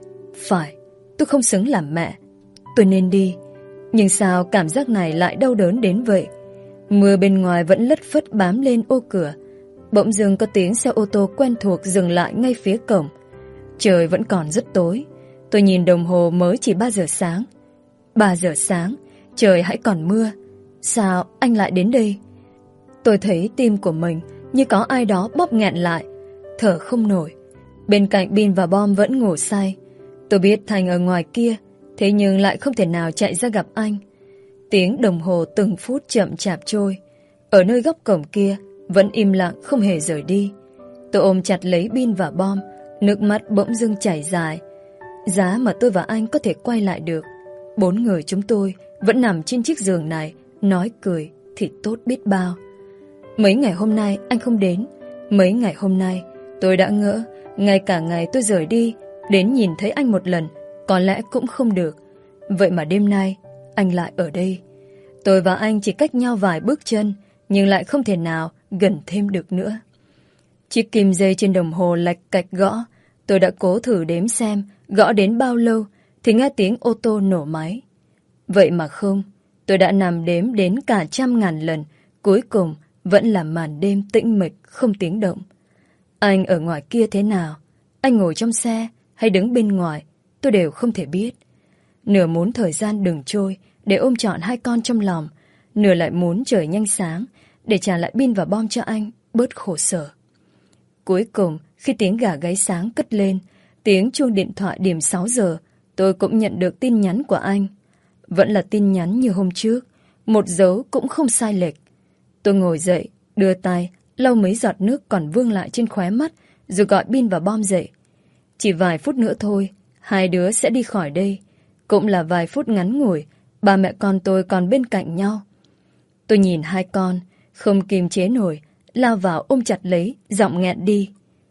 Phải, tôi không xứng làm mẹ. Tôi nên đi. Nhưng sao cảm giác này lại đau đớn đến vậy? Mưa bên ngoài vẫn lất phất bám lên ô cửa. Bỗng dưng có tiếng xe ô tô quen thuộc dừng lại ngay phía cổng. Trời vẫn còn rất tối. Tôi nhìn đồng hồ mới chỉ ba giờ sáng. Ba giờ sáng, trời hãy còn mưa. Sao anh lại đến đây? Tôi thấy tim của mình như có ai đó bóp nghẹn lại, thở không nổi. Bên cạnh Bin và Bom vẫn ngủ say. Tôi biết Thành ở ngoài kia, thế nhưng lại không thể nào chạy ra gặp anh. Tiếng đồng hồ từng phút chậm chạp trôi. Ở nơi góc cổng kia vẫn im lặng không hề rời đi. Tôi ôm chặt lấy Bin và Bom, nước mắt bỗng dưng chảy dài. Giá mà tôi và anh có thể quay lại được. Bốn người chúng tôi vẫn nằm trên chiếc giường này, nói cười thì tốt biết bao. Mấy ngày hôm nay anh không đến. Mấy ngày hôm nay tôi đã ngỡ ngay cả ngày tôi rời đi, đến nhìn thấy anh một lần có lẽ cũng không được. Vậy mà đêm nay anh lại ở đây. Tôi và anh chỉ cách nhau vài bước chân, nhưng lại không thể nào gần thêm được nữa. Chiếc kim dây trên đồng hồ lạch cạch gõ. Tôi đã cố thử đếm xem gõ đến bao lâu thì nghe tiếng ô tô nổ máy. Vậy mà không, tôi đã nằm đếm đến cả trăm ngàn lần, cuối cùng vẫn là màn đêm tĩnh mịch không tiếng động. Anh ở ngoài kia thế nào? Anh ngồi trong xe hay đứng bên ngoài? Tôi đều không thể biết. Nửa muốn thời gian đừng trôi để ôm trọn hai con trong lòng, nửa lại muốn trời nhanh sáng để trả lại Bin và Bom cho anh bớt khổ sở. Cuối cùng, khi tiếng gà gáy sáng cất lên, tiếng chuông điện thoại điểm sáu giờ, tôi cũng nhận được tin nhắn của anh. Vẫn là tin nhắn như hôm trước, một dấu cũng không sai lệch. Tôi ngồi dậy, đưa tay, lau mấy giọt nước còn vương lại trên khóe mắt, rồi gọi Bin và Bom dậy. Chỉ vài phút nữa thôi, hai đứa sẽ đi khỏi đây. Cũng là vài phút ngắn ngủi, ba mẹ con tôi còn bên cạnh nhau. Tôi nhìn hai con, không kìm chế nổi, lao vào ôm chặt lấy, giọng nghẹn đi.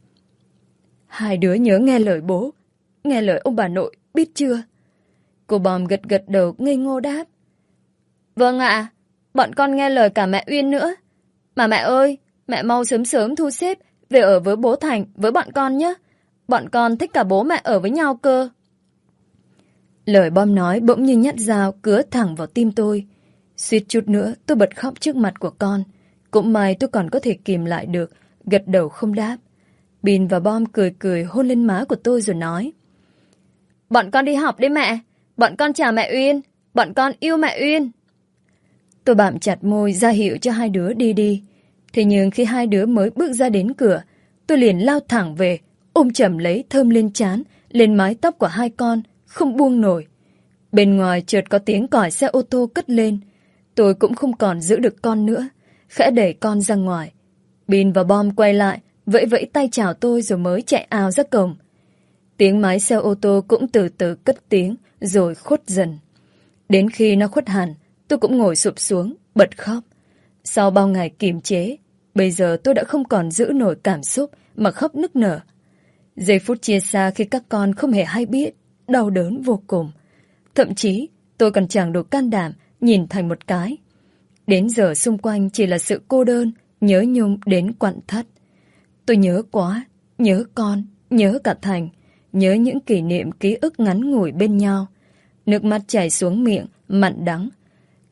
Hai đứa nhớ nghe lời bố, nghe lời ông bà nội, biết chưa? Cô Bom gật gật đầu ngây ngô đáp. Vâng ạ, bọn con nghe lời cả mẹ Uyên nữa. Mà mẹ ơi, mẹ mau sớm sớm thu xếp về ở với bố Thành, với bọn con nhé. Bọn con thích cả bố mẹ ở với nhau cơ. Lời Bom nói bỗng như nhát dao cứa thẳng vào tim tôi. Suýt chút nữa tôi bật khóc trước mặt của con. Cũng may tôi còn có thể kìm lại được, gật đầu không đáp. Bin và Bom cười cười hôn lên má của tôi rồi nói. Bọn con đi học đi mẹ. Bọn con chào mẹ Uyên. Bọn con yêu mẹ Uyên. Tôi bạm chặt môi ra hiệu cho hai đứa đi đi. Thế nhưng khi hai đứa mới bước ra đến cửa, tôi liền lao thẳng về, ôm chầm lấy thơm lên trán, lên mái tóc của hai con, không buông nổi. Bên ngoài chợt có tiếng còi xe ô tô cất lên. Tôi cũng không còn giữ được con nữa, khẽ đẩy con ra ngoài. Bin và Bom quay lại, vẫy vẫy tay chào tôi rồi mới chạy ào ra cổng. Tiếng máy xe ô tô cũng từ từ cất tiếng, rồi khuất dần. Đến khi nó khuất hẳn, tôi cũng ngồi sụp xuống, bật khóc. Sau bao ngày kiềm chế, bây giờ tôi đã không còn giữ nổi cảm xúc mà khóc nức nở. Giây phút chia xa khi các con không hề hay biết, đau đớn vô cùng. Thậm chí, tôi còn chẳng đủ can đảm nhìn Thành một cái. Đến giờ xung quanh chỉ là sự cô đơn, nhớ nhung đến quặn thắt. Tôi nhớ quá, nhớ con, nhớ cả Thành, nhớ những kỷ niệm ký ức ngắn ngủi bên nhau. Nước mắt chảy xuống miệng, mặn đắng.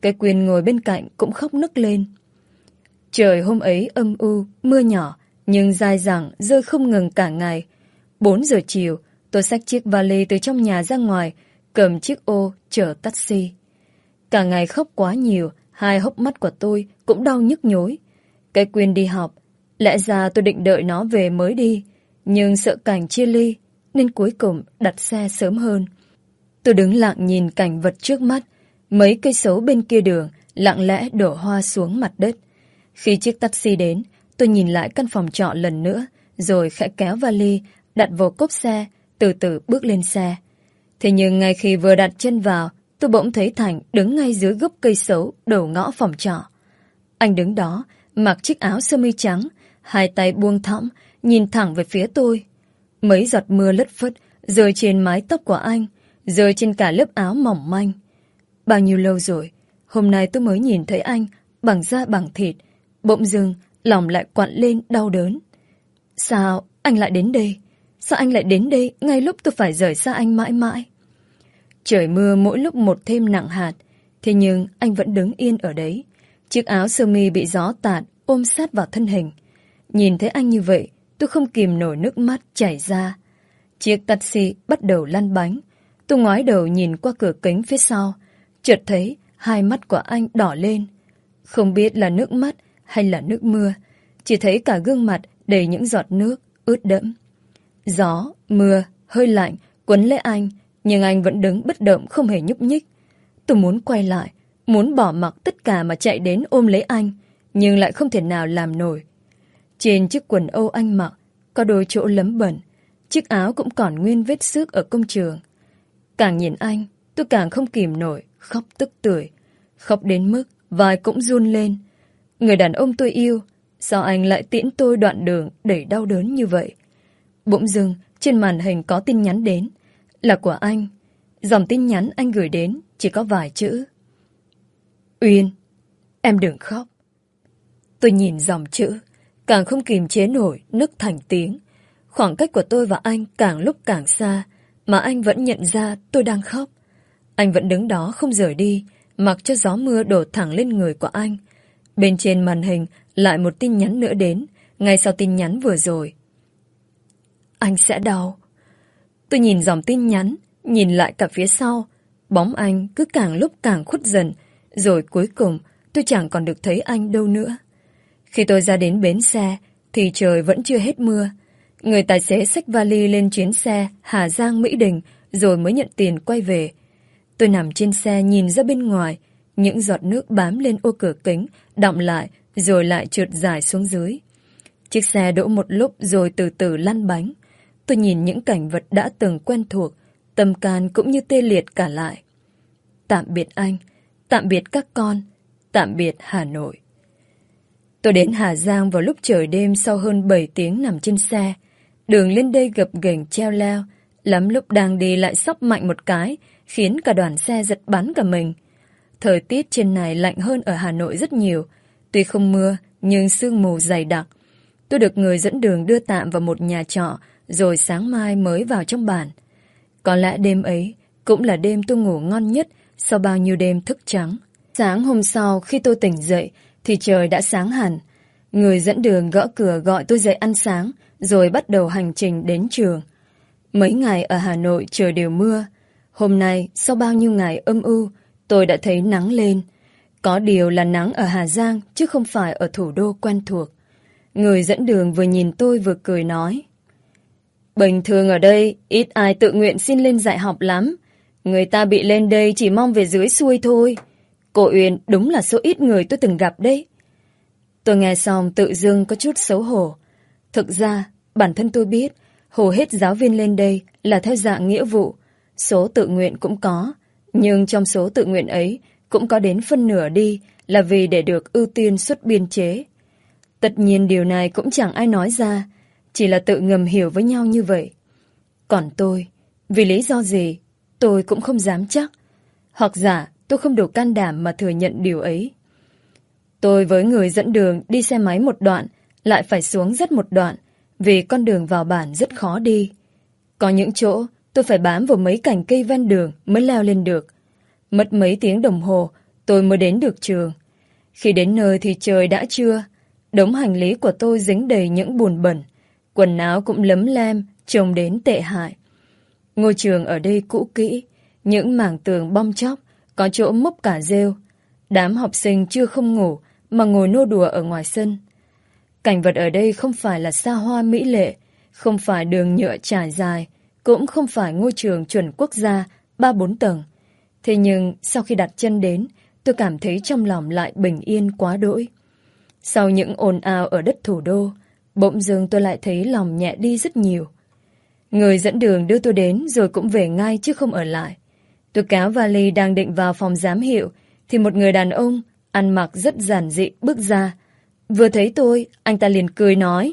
Cái Quyên ngồi bên cạnh cũng khóc nức lên. Trời hôm ấy âm u, mưa nhỏ, nhưng dai dẳng rơi không ngừng cả ngày. Bốn giờ chiều, tôi xách chiếc vali từ trong nhà ra ngoài, cầm chiếc ô chở taxi. Cả ngày khóc quá nhiều, hai hốc mắt của tôi cũng đau nhức nhối. Cái Quyên đi học, lẽ ra tôi định đợi nó về mới đi, nhưng sợ cảnh chia ly, nên cuối cùng đặt xe sớm hơn. Tôi đứng lặng nhìn cảnh vật trước mắt, mấy cây sấu bên kia đường lặng lẽ đổ hoa xuống mặt đất. Khi chiếc taxi đến, tôi nhìn lại căn phòng trọ lần nữa, rồi khẽ kéo vali, đặt vào cốp xe, từ từ bước lên xe. Thế nhưng ngay khi vừa đặt chân vào, tôi bỗng thấy Thành đứng ngay dưới gốc cây sấu đầu ngõ phòng trọ. Anh đứng đó, mặc chiếc áo sơ mi trắng, hai tay buông thõng, nhìn thẳng về phía tôi. Mấy giọt mưa lất phất, rơi trên mái tóc của anh, rơi trên cả lớp áo mỏng manh. Bao nhiêu lâu rồi, hôm nay tôi mới nhìn thấy anh, bằng da bằng thịt, bỗng dưng, lòng lại quặn lên đau đớn. Sao anh lại đến đây? Sao anh lại đến đây ngay lúc tôi phải rời xa anh mãi mãi? Trời mưa mỗi lúc một thêm nặng hạt, thế nhưng anh vẫn đứng yên ở đấy. Chiếc áo sơ mi bị gió tạt ôm sát vào thân hình. Nhìn thấy anh như vậy, tôi không kìm nổi nước mắt chảy ra. Chiếc taxi bắt đầu lăn bánh. Tôi ngoái đầu nhìn qua cửa kính phía sau, chợt thấy hai mắt của anh đỏ lên. Không biết là nước mắt hay là nước mưa, chỉ thấy cả gương mặt đầy những giọt nước ướt đẫm. Gió, mưa, hơi lạnh quấn lấy anh, nhưng anh vẫn đứng bất động không hề nhúc nhích. Tôi muốn quay lại, muốn bỏ mặc tất cả mà chạy đến ôm lấy anh, nhưng lại không thể nào làm nổi. Trên chiếc quần âu anh mặc có đôi chỗ lấm bẩn, chiếc áo cũng còn nguyên vết xước ở công trường. Càng nhìn anh, tôi càng không kìm nổi, khóc tức tưởi. Khóc đến mức vai cũng run lên. Người đàn ông tôi yêu, sao anh lại tiễn tôi đoạn đường đầy đau đớn như vậy? Bỗng dưng, trên màn hình có tin nhắn đến. Là của anh. Dòng tin nhắn anh gửi đến chỉ có vài chữ. Uyên, em đừng khóc. Tôi nhìn dòng chữ, càng không kìm chế nổi, nức thành tiếng. Khoảng cách của tôi và anh càng lúc càng xa, mà anh vẫn nhận ra tôi đang khóc. Anh vẫn đứng đó không rời đi, mặc cho gió mưa đổ thẳng lên người của anh. Bên trên màn hình lại một tin nhắn nữa đến, ngay sau tin nhắn vừa rồi. Anh sẽ đau. Tôi nhìn dòng tin nhắn, nhìn lại cả phía sau. Bóng anh cứ càng lúc càng khuất dần, rồi cuối cùng tôi chẳng còn được thấy anh đâu nữa. Khi tôi ra đến bến xe, thì trời vẫn chưa hết mưa. Người tài xế xách vali lên chuyến xe Hà Giang Mỹ Đình, rồi mới nhận tiền quay về. Tôi nằm trên xe nhìn ra bên ngoài, những giọt nước bám lên ô cửa kính, đọng lại, rồi lại trượt dài xuống dưới. Chiếc xe đỗ một lúc rồi từ từ lăn bánh. Tôi nhìn những cảnh vật đã từng quen thuộc, tâm can cũng như tê liệt cả lại. Tạm biệt anh, tạm biệt các con, tạm biệt Hà Nội. Tôi đến Hà Giang vào lúc trời đêm sau hơn bảy tiếng nằm trên xe. Đường lên đây gập ghềnh treo leo, lắm lúc đang đi lại sóc mạnh một cái, khiến cả đoàn xe giật bắn cả mình. Thời tiết trên này lạnh hơn ở Hà Nội rất nhiều, tuy không mưa nhưng sương mù dày đặc. Tôi được người dẫn đường đưa tạm vào một nhà trọ, rồi sáng mai mới vào trong bản. Có lẽ đêm ấy cũng là đêm tôi ngủ ngon nhất sau bao nhiêu đêm thức trắng. Sáng hôm sau khi tôi tỉnh dậy thì trời đã sáng hẳn. Người dẫn đường gõ cửa gọi tôi dậy ăn sáng, rồi bắt đầu hành trình đến trường. Mấy ngày ở Hà Nội trời đều mưa. Hôm nay, sau bao nhiêu ngày âm u, tôi đã thấy nắng lên. Có điều là nắng ở Hà Giang, chứ không phải ở thủ đô quen thuộc. Người dẫn đường vừa nhìn tôi vừa cười nói. Bình thường ở đây, ít ai tự nguyện xin lên dạy học lắm. Người ta bị lên đây chỉ mong về dưới xuôi thôi. Cô Uyên đúng là số ít người tôi từng gặp đấy. Tôi nghe xong tự dưng có chút xấu hổ. Thực ra, bản thân tôi biết, hầu hết giáo viên lên đây là theo dạng nghĩa vụ. Số tự nguyện cũng có, nhưng trong số tự nguyện ấy cũng có đến phân nửa đi là vì để được ưu tiên xuất biên chế. Tất nhiên điều này cũng chẳng ai nói ra, chỉ là tự ngầm hiểu với nhau như vậy. Còn tôi, vì lý do gì, tôi cũng không dám chắc. Hoặc giả tôi không đủ can đảm mà thừa nhận điều ấy. Tôi với người dẫn đường đi xe máy một đoạn, lại phải xuống dắt một đoạn, vì con đường vào bản rất khó đi. Có những chỗ tôi phải bám vào mấy cành cây ven đường mới leo lên được. Mất mấy tiếng đồng hồ, tôi mới đến được trường. Khi đến nơi thì trời đã trưa. Đống hành lý của tôi dính đầy những bùn bẩn. Quần áo cũng lấm lem, trông đến tệ hại. Ngôi trường ở đây cũ kỹ, những mảng tường bong chóc, có chỗ mốc cả rêu. Đám học sinh chưa không ngủ mà ngồi nô đùa ở ngoài sân. Cảnh vật ở đây không phải là xa hoa mỹ lệ, không phải đường nhựa trải dài, cũng không phải ngôi trường chuẩn quốc gia ba bốn tầng. Thế nhưng sau khi đặt chân đến, tôi cảm thấy trong lòng lại bình yên quá đỗi. Sau những ồn ào ở đất thủ đô, bỗng dưng tôi lại thấy lòng nhẹ đi rất nhiều. Người dẫn đường đưa tôi đến rồi cũng về ngay chứ không ở lại. Tôi kéo vali đang định vào phòng giám hiệu thì một người đàn ông ăn mặc rất giản dị bước ra. Vừa thấy tôi, anh ta liền cười nói: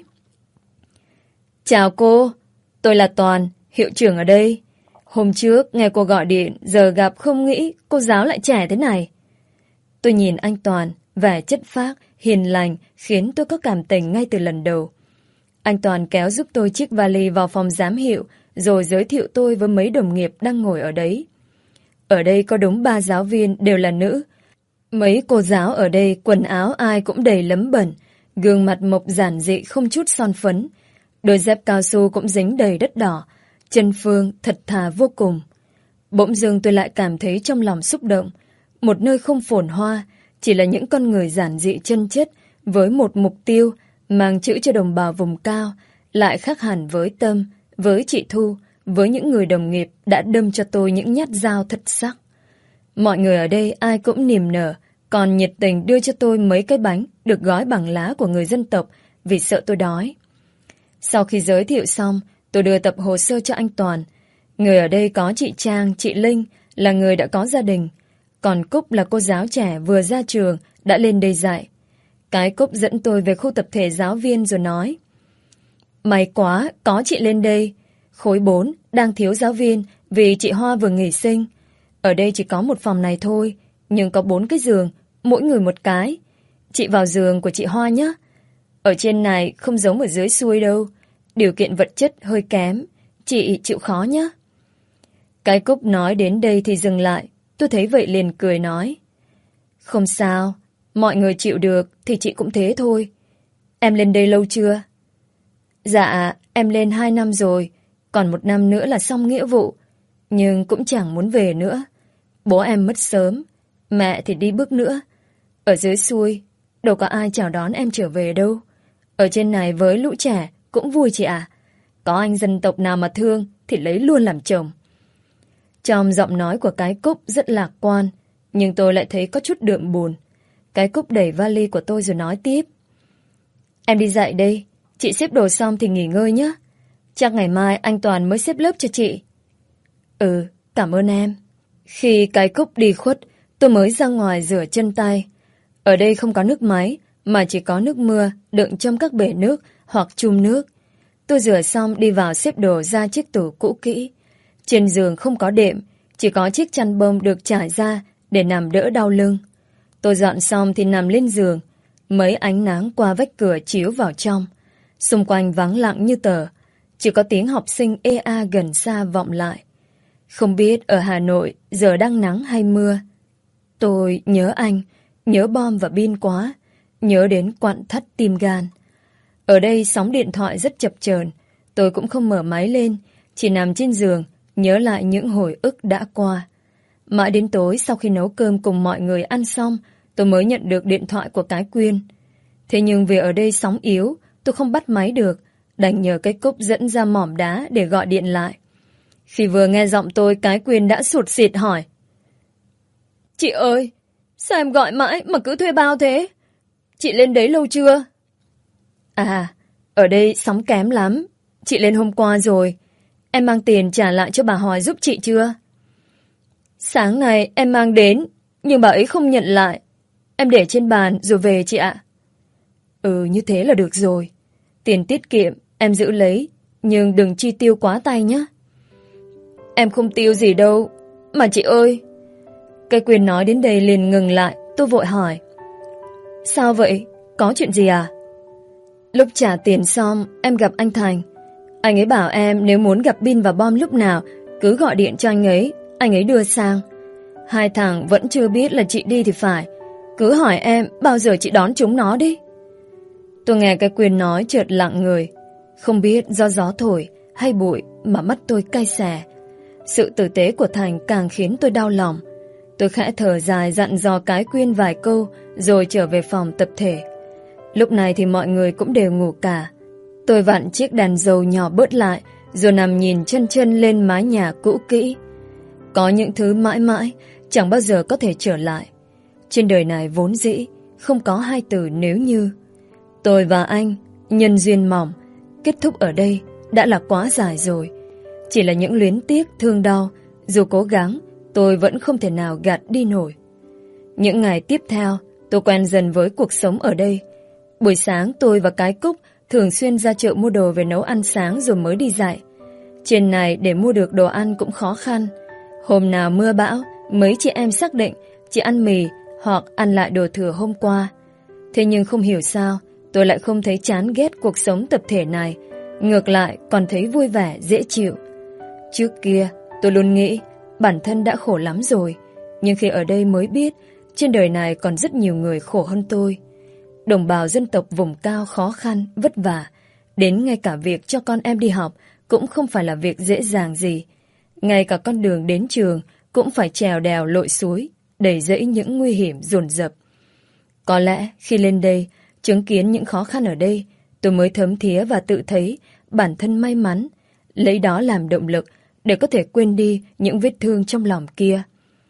"Chào cô, tôi là Toàn, hiệu trưởng ở đây. Hôm trước nghe cô gọi điện, giờ gặp không nghĩ cô giáo lại trẻ thế này." Tôi nhìn anh Toàn, vẻ chất phác, hiền lành khiến tôi có cảm tình ngay từ lần đầu. Anh Toàn kéo giúp tôi chiếc vali vào phòng giám hiệu rồi giới thiệu tôi với mấy đồng nghiệp đang ngồi ở đấy. Ở đây có đúng ba giáo viên đều là nữ. Mấy cô giáo ở đây quần áo ai cũng đầy lấm bẩn, gương mặt mộc giản dị không chút son phấn. Đôi dép cao su cũng dính đầy đất đỏ, chân phương thật thà vô cùng. Bỗng dưng tôi lại cảm thấy trong lòng xúc động. Một nơi không phồn hoa, chỉ là những con người giản dị chân chất với một mục tiêu mang chữ cho đồng bào vùng cao, lại khác hẳn với Tâm, với chị Thu, với những người đồng nghiệp đã đâm cho tôi những nhát dao thật sắc. Mọi người ở đây ai cũng niềm nở, còn nhiệt tình đưa cho tôi mấy cái bánh được gói bằng lá của người dân tộc vì sợ tôi đói. Sau khi giới thiệu xong, tôi đưa tập hồ sơ cho anh Toàn. Người ở đây có chị Trang, chị Linh là người đã có gia đình, còn Cúc là cô giáo trẻ vừa ra trường đã lên đây dạy. Cái Cúc dẫn tôi về khu tập thể giáo viên rồi nói: "May quá, có chị lên đây. Khối bốn đang thiếu giáo viên vì chị Hoa vừa nghỉ sinh. Ở đây chỉ có một phòng này thôi, nhưng có bốn cái giường, mỗi người một cái. Chị vào giường của chị Hoa nhé. Ở trên này không giống ở dưới xuôi đâu. Điều kiện vật chất hơi kém. Chị chịu khó nhé." Cái Cúc nói đến đây thì dừng lại. Tôi thấy vậy liền cười nói: "Không sao, mọi người chịu được thì chị cũng thế thôi. Em lên đây lâu chưa?" "Dạ, em lên hai năm rồi, còn một năm nữa là xong nghĩa vụ, nhưng cũng chẳng muốn về nữa. Bố em mất sớm, mẹ thì đi bước nữa. Ở dưới xuôi, đâu có ai chào đón em trở về đâu. Ở trên này với lũ trẻ cũng vui chị ạ. Có anh dân tộc nào mà thương thì lấy luôn làm chồng." Trong giọng nói của cái Cúc rất lạc quan, nhưng tôi lại thấy có chút đượm buồn. Cái Cúc đẩy vali của tôi rồi nói tiếp: "Em đi dạy đây, chị xếp đồ xong thì nghỉ ngơi nhé. Chắc ngày mai anh Toàn mới xếp lớp cho chị." "Ừ, cảm ơn em." Khi cái Cúc đi khuất, tôi mới ra ngoài rửa chân tay. Ở đây không có nước máy, mà chỉ có nước mưa đựng trong các bể nước hoặc chum nước. Tôi rửa xong đi vào xếp đồ ra chiếc tủ cũ kỹ. Trên giường không có đệm, chỉ có chiếc chăn bông được trải ra để nằm đỡ đau lưng. Tôi dọn xong thì nằm lên giường. Mấy ánh nắng qua vách cửa chiếu vào trong. Xung quanh vắng lặng như tờ. Chỉ có tiếng học sinh ê a gần xa vọng lại. Không biết ở Hà Nội giờ đang nắng hay mưa. Tôi nhớ anh, nhớ bom và pin quá. Nhớ đến quặn thắt tim gan. Ở đây sóng điện thoại rất chập chờn. Tôi cũng không mở máy lên, chỉ nằm trên giường nhớ lại những hồi ức đã qua. Mãi đến tối sau khi nấu cơm cùng mọi người ăn xong, tôi mới nhận được điện thoại của cái Quyên. Thế nhưng vì ở đây sóng yếu, tôi không bắt máy được, đành nhờ cái Cúc dẫn ra mỏm đá để gọi điện lại. Khi vừa nghe giọng tôi, cái Quyên đã sụt sịt hỏi: "Chị ơi, sao em gọi mãi mà cứ thuê bao thế? Chị lên đấy lâu chưa?" "À, ở đây sóng kém lắm. Chị lên hôm qua rồi. Em mang tiền trả lại cho bà Hoài giúp chị chưa?" "Sáng nay em mang đến, nhưng bà ấy không nhận lại. Em để trên bàn rồi về chị ạ." "Ừ, như thế là được rồi. Tiền tiết kiệm em giữ lấy, nhưng đừng chi tiêu quá tay nhé." "Em không tiêu gì đâu. Mà chị ơi..." Cái Quyên nói đến đây liền ngừng lại. Tôi vội hỏi: "Sao vậy? Có chuyện gì à?" "Lúc trả tiền xong, em gặp anh Thành. Anh ấy bảo em nếu muốn gặp Bin và Bom lúc nào, cứ gọi điện cho anh ấy, anh ấy đưa sang. Hai thằng vẫn chưa biết là chị đi thì phải. Cứ hỏi em bao giờ chị đón chúng nó đi. Tôi nghe cái Quyên nói chợt lặng người. Không biết do gió thổi hay bụi mà mắt tôi cay xè. Sự tử tế của Thành càng khiến tôi đau lòng. Tôi khẽ thở dài dặn dò cái Quyên vài câu rồi trở về phòng tập thể. Lúc này thì mọi người cũng đều ngủ cả. Tôi vặn chiếc đèn dầu nhỏ bớt lại rồi nằm nhìn chân chân lên mái nhà cũ kỹ. Có những thứ mãi mãi chẳng bao giờ có thể trở lại. Trên đời này vốn dĩ không có hai từ nếu như. Tôi và anh, nhân duyên mỏng, kết thúc ở đây đã là quá dài rồi. Chỉ là những luyến tiếc thương đau, dù cố gắng tôi vẫn không thể nào gạt đi nổi. Những ngày tiếp theo tôi quen dần với cuộc sống ở đây. Buổi sáng tôi và cái Cúc thường xuyên ra chợ mua đồ về nấu ăn sáng rồi mới đi dạy. Trên này để mua được đồ ăn cũng khó khăn. Hôm nào mưa bão, mấy chị em xác định chỉ ăn mì hoặc ăn lại đồ thừa hôm qua. Thế nhưng không hiểu sao tôi lại không thấy chán ghét cuộc sống tập thể này. Ngược lại còn thấy vui vẻ, dễ chịu. Trước kia tôi luôn nghĩ bản thân đã khổ lắm rồi. Nhưng khi ở đây mới biết trên đời này còn rất nhiều người khổ hơn tôi. Đồng bào dân tộc vùng cao khó khăn, vất vả. Đến ngay cả việc cho con em đi học cũng không phải là việc dễ dàng gì. Ngay cả con đường đến trường cũng phải trèo đèo lội suối, đầy rẫy những nguy hiểm dồn dập. Có lẽ khi lên đây, chứng kiến những khó khăn ở đây, tôi mới thấm thía và tự thấy bản thân may mắn, lấy đó làm động lực để có thể quên đi những vết thương trong lòng kia.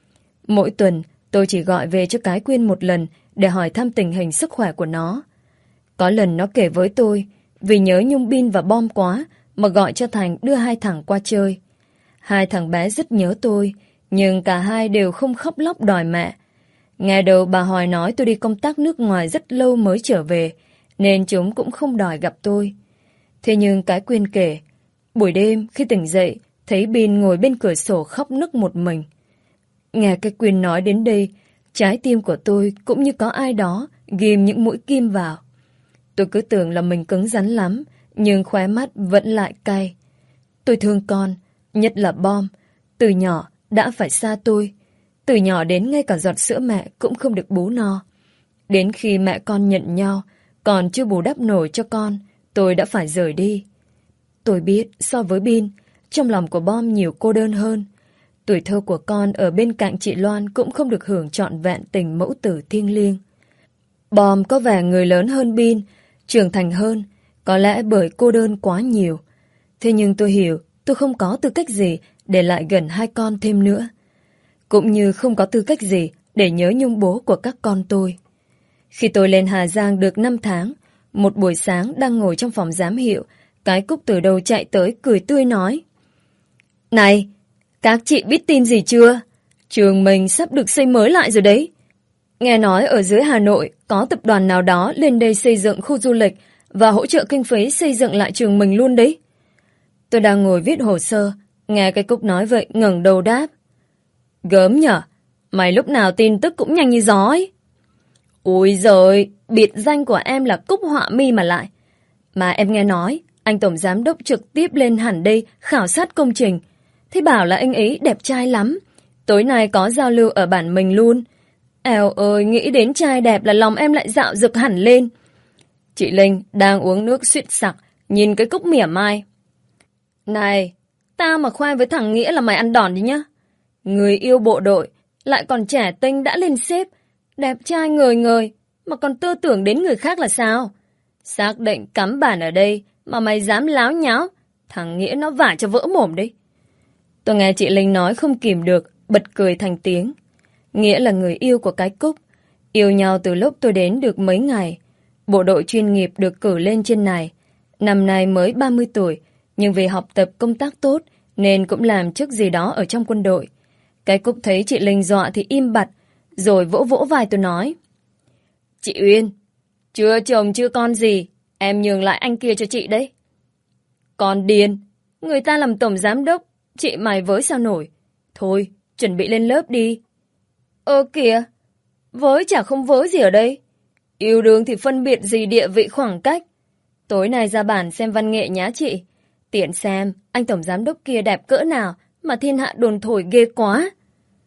Mỗi tuần, tôi chỉ gọi về cho cái Quyên một lần để hỏi thăm tình hình sức khỏe của nó. Có lần nó kể với tôi, vì nhớ Nhung Bin và Bom quá mà gọi cho Thành đưa hai thằng qua chơi. Hai thằng bé rất nhớ tôi, nhưng cả hai đều không khóc lóc đòi mẹ. Nghe đầu bà Hoài nói tôi đi công tác nước ngoài rất lâu mới trở về, nên chúng cũng không đòi gặp tôi. Thế nhưng cái Quyên kể, buổi đêm khi tỉnh dậy, thấy Bin ngồi bên cửa sổ khóc nức một mình. Nghe cái Quyên nói đến đây, trái tim của tôi cũng như có ai đó ghim những mũi kim vào. Tôi cứ tưởng là mình cứng rắn lắm, nhưng khóe mắt vẫn lại cay. Tôi thương con, nhất là Bom. Từ nhỏ đã phải xa tôi. Từ nhỏ đến ngay cả giọt sữa mẹ cũng không được bú no. Đến khi mẹ con nhận nhau, còn chưa bù đắp nổi cho con, tôi đã phải rời đi. Tôi biết so với Bin, trong lòng của Bom nhiều cô đơn hơn. Tuổi thơ của con ở bên cạnh chị Loan cũng không được hưởng trọn vẹn tình mẫu tử thiêng liêng. Bom có vẻ người lớn hơn Bin, trưởng thành hơn, có lẽ bởi cô đơn quá nhiều. Thế nhưng tôi hiểu, tôi không có tư cách gì để lại gần hai con thêm nữa. Cũng như không có tư cách gì để nhớ nhung bố của các con tôi. Khi tôi lên Hà Giang được năm tháng, một buổi sáng đang ngồi trong phòng giám hiệu, cái Cúc từ đầu chạy tới cười tươi nói: Này, các chị biết tin gì chưa? Trường mình sắp được xây mới lại rồi đấy. Nghe nói ở dưới Hà Nội có tập đoàn nào đó lên đây xây dựng khu du lịch và hỗ trợ kinh phí xây dựng lại trường mình luôn đấy. Tôi đang ngồi viết hồ sơ, nghe cái Cúc nói vậy ngẩng đầu đáp: Gớm nhở, mày lúc nào tin tức cũng nhanh như gió ấy. Ôi giời, biệt danh của em là Cúc Họa Mi mà lại. Mà em nghe nói, anh tổng giám đốc trực tiếp lên hẳn đây khảo sát công trình. Thế bảo là anh ấy đẹp trai lắm. Tối nay có giao lưu ở bản mình luôn. Eo ơi, nghĩ đến trai đẹp là lòng em lại dạo rực hẳn lên. Chị Linh đang uống nước suýt sặc, nhìn cái Cúc mỉa mai. Này, tao mà khoe với thằng Nghĩa là mày ăn đòn đi nhá. Người yêu bộ đội, lại còn trẻ tinh đã lên sếp, đẹp trai ngời ngời, mà còn tư tưởng đến người khác là sao? Xác định cắm bản ở đây mà mày dám láo nháo, thằng Nghĩa nó vả cho vỡ mồm đấy. Tôi nghe chị Linh nói không kìm được, bật cười thành tiếng. Nghĩa là người yêu của cái Cúc, yêu nhau từ lúc tôi đến được mấy ngày. Bộ đội chuyên nghiệp được cử lên trên này. Năm nay mới ba mươi tuổi, nhưng vì học tập công tác tốt nên cũng làm chức gì đó ở trong quân đội. Cái Cúc thấy chị Linh dọa thì im bặt, rồi vỗ vỗ vai tôi nói: Chị Uyên, chưa chồng chưa con gì, em nhường lại anh kia cho chị đấy. Con điên, người ta làm tổng giám đốc, chị mày với sao nổi. Thôi, chuẩn bị lên lớp đi. Ơ kìa, với chả không với gì ở đây. Yêu đương thì phân biệt gì địa vị khoảng cách. Tối nay ra bản xem văn nghệ nhá chị. Tiện xem anh tổng giám đốc kia đẹp cỡ nào mà thiên hạ đồn thổi ghê quá.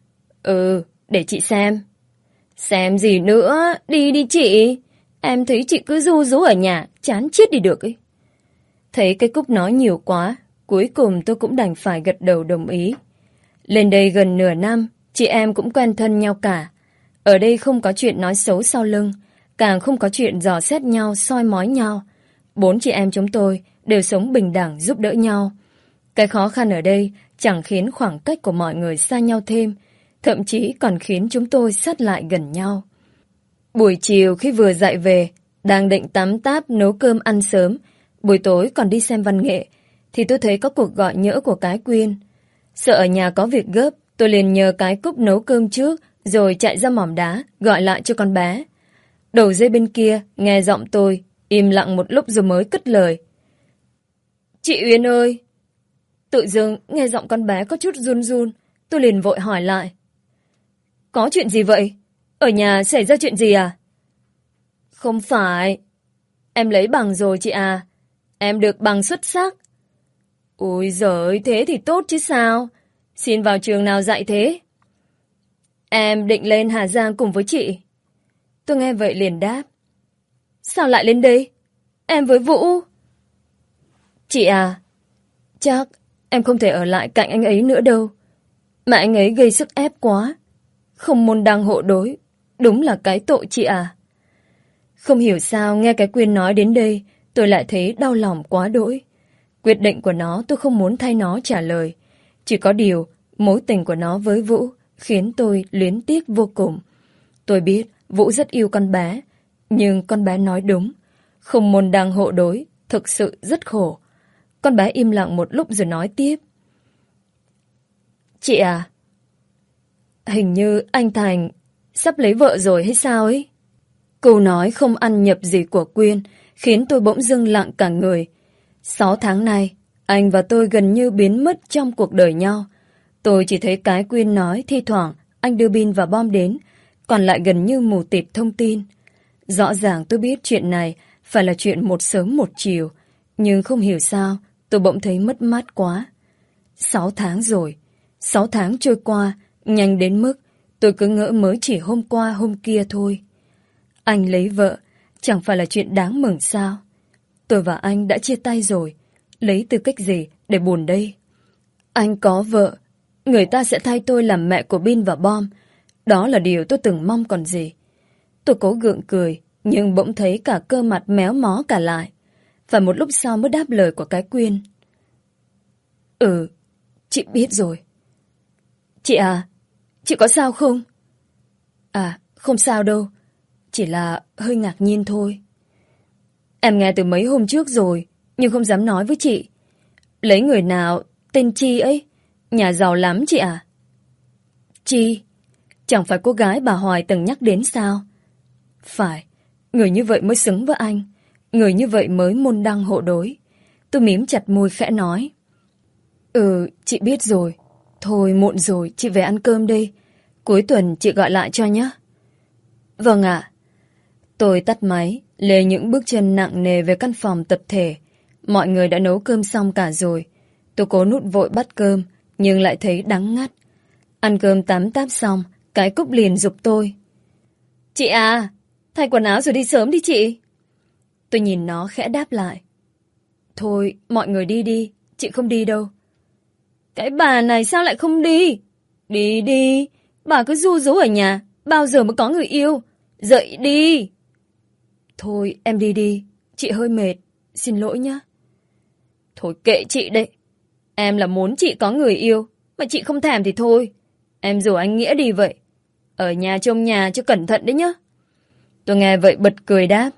Ừ, để chị xem. Xem gì nữa, đi đi chị. Em thấy chị cứ ru rú ở nhà, chán chết đi được ấy. Thấy cái Cúc nói nhiều quá, cuối cùng tôi cũng đành phải gật đầu đồng ý. Lên đây gần nửa năm, chị em cũng quen thân nhau cả. Ở đây không có chuyện nói xấu sau lưng, càng không có chuyện dò xét nhau, soi mói nhau. Bốn chị em chúng tôi đều sống bình đẳng giúp đỡ nhau. Cái khó khăn ở đây chẳng khiến khoảng cách của mọi người xa nhau thêm, thậm chí còn khiến chúng tôi sát lại gần nhau. Buổi chiều khi vừa dậy về, đang định tắm táp nấu cơm ăn sớm, buổi tối còn đi xem văn nghệ, thì tôi thấy có cuộc gọi nhỡ của cái Quyên. Sợ ở nhà có việc gấp, tôi liền nhờ cái Cúc nấu cơm trước, rồi chạy ra mỏm đá, gọi lại cho con bé. Đầu dây bên kia, nghe giọng tôi, im lặng một lúc rồi mới cất lời. Chị Uyên ơi! Tự dưng nghe giọng con bé có chút run run, tôi liền vội hỏi lại. Có chuyện gì vậy? Ở nhà xảy ra chuyện gì à? Không phải. Em lấy bằng rồi chị à. Em được bằng xuất sắc. Ôi giời, thế thì tốt chứ sao? Xin vào trường nào dạy thế? Em định lên Hà Giang cùng với chị. Tôi nghe vậy liền đáp. Sao lại lên đây? Em với Vũ. Chị à, chắc em không thể ở lại cạnh anh ấy nữa đâu. Mà anh ấy gây sức ép quá. Không môn đăng hộ đối. Đúng là cái tội chị à. Không hiểu sao nghe cái Quyên nói đến đây, tôi lại thấy đau lòng quá đỗi. Quyết định của nó tôi không muốn thay nó trả lời. Chỉ có điều, mối tình của nó với Vũ khiến tôi luyến tiếc vô cùng. Tôi biết Vũ rất yêu con bé, nhưng con bé nói đúng. Không môn đăng hộ đối, thực sự rất khổ. Con bé im lặng một lúc rồi nói tiếp. Chị à, hình như anh Thành sắp lấy vợ rồi hay sao ấy? Câu nói không ăn nhập gì của Quyên khiến tôi bỗng dưng lặng cả người. Sáu tháng nay, anh và tôi gần như biến mất trong cuộc đời nhau. Tôi chỉ thấy cái Quyên nói thi thoảng anh đưa pin và bom đến, còn lại gần như mù tịt thông tin. Rõ ràng tôi biết chuyện này phải là chuyện một sớm một chiều, nhưng không hiểu sao tôi bỗng thấy mất mát quá. Sáu tháng rồi, sáu tháng trôi qua, nhanh đến mức tôi cứ ngỡ mới chỉ hôm qua hôm kia thôi. Anh lấy vợ, chẳng phải là chuyện đáng mừng sao? Tôi và anh đã chia tay rồi, lấy tư cách gì để buồn đây? Anh có vợ, người ta sẽ thay tôi làm mẹ của Bin và Bom. Đó là điều tôi từng mong còn gì. Tôi cố gượng cười, nhưng bỗng thấy cả cơ mặt méo mó cả lại. Và một lúc sau mới đáp lời của cái Quyên. Ừ, chị biết rồi. Chị à, chị có sao không? À, không sao đâu. Chỉ là hơi ngạc nhiên thôi. Em nghe từ mấy hôm trước rồi, nhưng không dám nói với chị. Lấy người nào, tên Chi ấy, nhà giàu lắm chị à? Chi? Chẳng phải cô gái bà Hoài từng nhắc đến sao? Phải, người như vậy mới xứng với anh. Người như vậy mới môn đăng hộ đối. Tôi mím chặt môi khẽ nói. Ừ, chị biết rồi. Thôi muộn rồi, chị về ăn cơm đây. Cuối tuần chị gọi lại cho nhé. Vâng ạ. Tôi tắt máy, lê những bước chân nặng nề về căn phòng tập thể. Mọi người đã nấu cơm xong cả rồi. Tôi cố nút vội bắt cơm, nhưng lại thấy đắng ngắt. Ăn cơm tắm táp xong, cái Cúc liền giục tôi. Chị à, thay quần áo rồi đi sớm đi chị. Tôi nhìn nó khẽ đáp lại. Thôi, mọi người đi đi, chị không đi đâu. Cái bà này sao lại không đi? Đi đi, bà cứ ru rú ở nhà, bao giờ mới có người yêu? Dậy đi. Thôi, em đi đi, chị hơi mệt, xin lỗi nhá. Thôi kệ chị đấy. Em là muốn chị có người yêu, mà chị không thèm thì thôi. Em rủ anh Nghĩa đi vậy. Ở nhà trông nhà cho cẩn thận đấy nhá. Tôi nghe vậy bật cười đáp.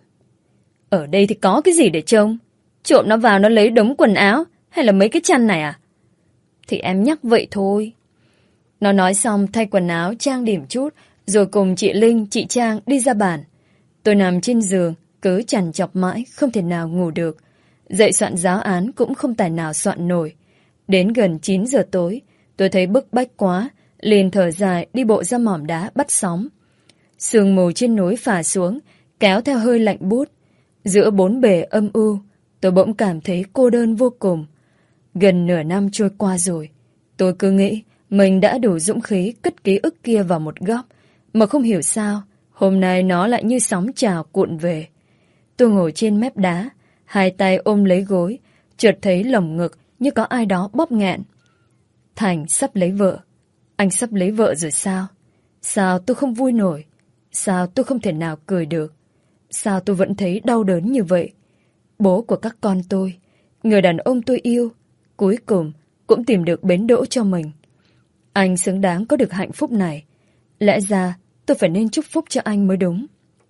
Ở đây thì có cái gì để trông? Trộm nó vào nó lấy đống quần áo hay là mấy cái chăn này à? Thì em nhắc vậy thôi. Nó nói xong thay quần áo trang điểm chút, rồi cùng chị Linh, chị Trang đi ra bàn. Tôi nằm trên giường, cứ chằn chọc mãi, không thể nào ngủ được. Dậy soạn giáo án cũng không tài nào soạn nổi. Đến gần chín giờ tối, tôi thấy bức bách quá, liền thở dài đi bộ ra mỏm đá bắt sóng. Sương mù trên núi phả xuống, kéo theo hơi lạnh buốt. Giữa bốn bề âm u, tôi bỗng cảm thấy cô đơn vô cùng. Gần nửa năm trôi qua rồi, tôi cứ nghĩ Mình đã đủ dũng khí cất ký ức kia vào một góc, mà không hiểu sao, hôm nay nó lại như sóng trào cuộn về. Tôi ngồi trên mép đá, hai tay ôm lấy gối, chợt thấy lồng ngực như có ai đó bóp nghẹn. Thành sắp lấy vợ. Anh sắp lấy vợ rồi sao? Sao tôi không vui nổi? Sao tôi không thể nào cười được? Sao tôi vẫn thấy đau đớn như vậy? Bố của các con tôi, người đàn ông tôi yêu, cuối cùng cũng tìm được bến đỗ cho mình. Anh xứng đáng có được hạnh phúc này. Lẽ ra tôi phải nên chúc phúc cho anh mới đúng.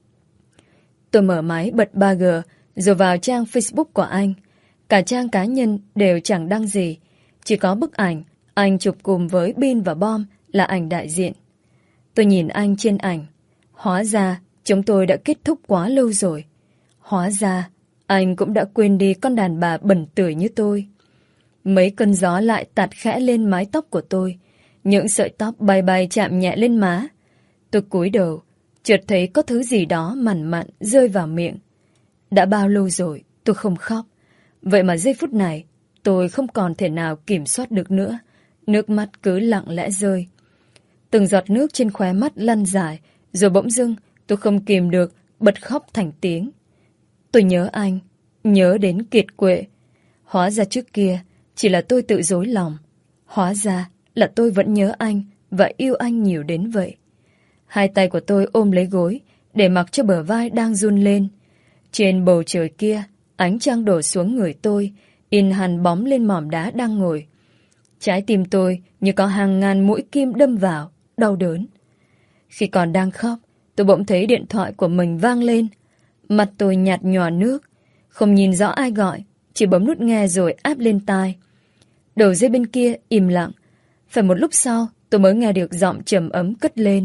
Tôi mở máy bật ba G rồi vào trang Facebook của anh. Cả trang cá nhân đều chẳng đăng gì, chỉ có bức ảnh anh chụp cùng với Bin và Bom là ảnh đại diện. Tôi nhìn anh trên ảnh. Hóa ra chúng tôi đã kết thúc quá lâu rồi. Hóa ra anh cũng đã quên đi con đàn bà bẩn tửi như tôi. Mấy cơn gió lại tạt khẽ lên mái tóc của tôi. Những sợi tóc bay bay chạm nhẹ lên má. Tôi cúi đầu, chợt thấy có thứ gì đó mặn mặn rơi vào miệng. Đã bao lâu rồi tôi không khóc. Vậy mà giây phút này tôi không còn thể nào kiểm soát được nữa. Nước mắt cứ lặng lẽ rơi. Từng giọt nước trên khóe mắt lăn dài, rồi bỗng dưng tôi không kìm được bật khóc thành tiếng. Tôi nhớ anh, nhớ đến kiệt quệ. Hóa ra trước kia chỉ là tôi tự dối lòng. Hóa ra là tôi vẫn nhớ anh và yêu anh nhiều đến vậy. Hai tay của tôi ôm lấy gối để mặc cho bờ vai đang run lên. Trên bầu trời kia, ánh trăng đổ xuống người tôi, in hằn bóng lên mỏm đá đang ngồi. Trái tim tôi như có hàng ngàn mũi kim đâm vào, đau đớn. Khi còn đang khóc, tôi bỗng thấy điện thoại của mình vang lên. Mặt tôi nhạt nhòa nước, không nhìn rõ ai gọi, chỉ bấm nút nghe rồi áp lên tai. Đầu dây bên kia im lặng. Phải một lúc sau, tôi mới nghe được giọng trầm ấm cất lên.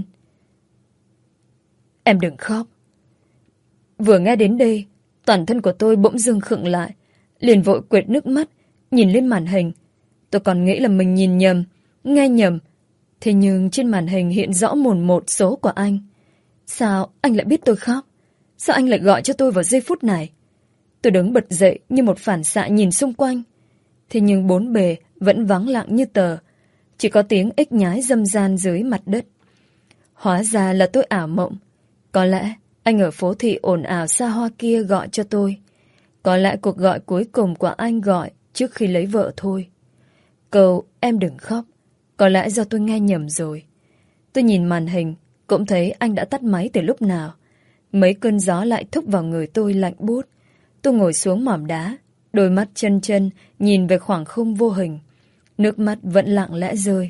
Em đừng khóc. Vừa nghe đến đây, toàn thân của tôi bỗng dưng khựng lại, liền vội quệt nước mắt, nhìn lên màn hình. Tôi còn nghĩ là mình nhìn nhầm, nghe nhầm. Thế nhưng trên màn hình hiện rõ mồn một số của anh. Sao anh lại biết tôi khóc? Sao anh lại gọi cho tôi vào giây phút này? Tôi đứng bật dậy như một phản xạ nhìn xung quanh. Thế nhưng bốn bề vẫn vắng lặng như tờ. Chỉ có tiếng ếch nhái râm ran dưới mặt đất. Hóa ra là tôi ảo mộng. Có lẽ anh ở phố thị ồn ào xa hoa kia gọi cho tôi. Có lẽ cuộc gọi cuối cùng của anh gọi trước khi lấy vợ thôi. Câu em đừng khóc. Có lẽ do tôi nghe nhầm rồi. Tôi nhìn màn hình, cũng thấy anh đã tắt máy từ lúc nào. Mấy cơn gió lại thúc vào người tôi lạnh buốt. Tôi ngồi xuống mỏm đá, đôi mắt chân chân nhìn về khoảng không vô hình. Nước mắt vẫn lặng lẽ rơi.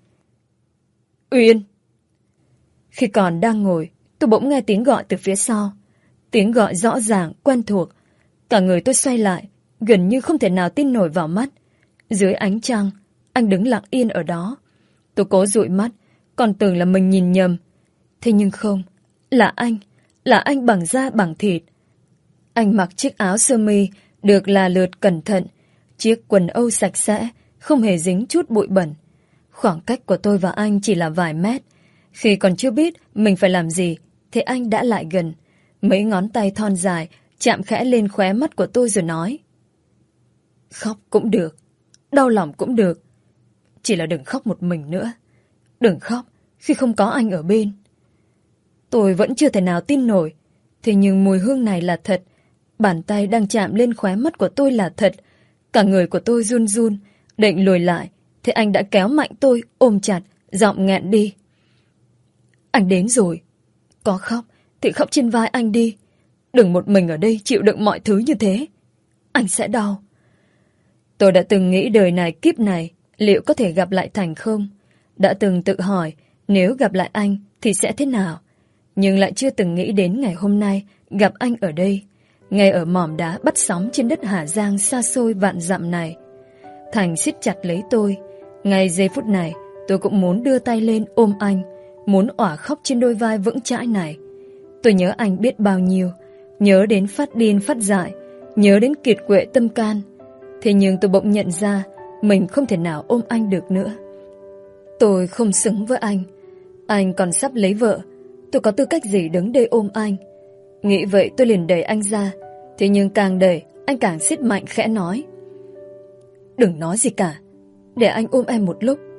Uyên! Khi còn đang ngồi, tôi bỗng nghe tiếng gọi từ phía sau. Tiếng gọi rõ ràng, quen thuộc. Cả người tôi xoay lại, gần như không thể nào tin nổi vào mắt. Dưới ánh trăng, anh đứng lặng yên ở đó. Tôi cố dụi mắt, còn tưởng là mình nhìn nhầm. Thế nhưng không, là anh, là anh bằng da bằng thịt. Anh mặc chiếc áo sơ mi được là lượt cẩn thận, chiếc quần âu sạch sẽ, không hề dính chút bụi bẩn. Khoảng cách của tôi và anh chỉ là vài mét. Khi còn chưa biết mình phải làm gì, thì anh đã lại gần. Mấy ngón tay thon dài chạm khẽ lên khóe mắt của tôi rồi nói. Khóc cũng được, đau lòng cũng được. Chỉ là đừng khóc một mình nữa. Đừng khóc khi không có anh ở bên. Tôi vẫn chưa thể nào tin nổi. Thế nhưng mùi hương này là thật. Bàn tay đang chạm lên khóe mắt của tôi là thật. Cả người của tôi run run, định lùi lại. Thế anh đã kéo mạnh tôi, ôm chặt, giọng nghẹn đi. Anh đến rồi. Có khóc thì khóc trên vai anh đi. Đừng một mình ở đây chịu đựng mọi thứ như thế. Anh sẽ đau. Tôi đã từng nghĩ đời này kiếp này liệu có thể gặp lại Thành không? Đã từng tự hỏi nếu gặp lại anh thì sẽ thế nào? Nhưng lại chưa từng nghĩ đến ngày hôm nay gặp anh ở đây, ngay ở mỏm đá bắt sóng trên đất Hà Giang xa xôi vạn dặm này. Thành siết chặt lấy tôi. Ngay giây phút này tôi cũng muốn đưa tay lên ôm anh, muốn òa khóc trên đôi vai vững chãi này. Tôi nhớ anh biết bao nhiêu, nhớ đến phát điên phát dại, nhớ đến kiệt quệ tâm can. Thế nhưng tôi bỗng nhận ra mình không thể nào ôm anh được nữa. Tôi không xứng với anh. Anh còn sắp lấy vợ. Tôi có tư cách gì đứng đây ôm anh? Nghĩ vậy tôi liền đẩy anh ra. Thế nhưng càng đẩy, anh càng siết mạnh khẽ nói. Đừng nói gì cả. Để anh ôm em một lúc.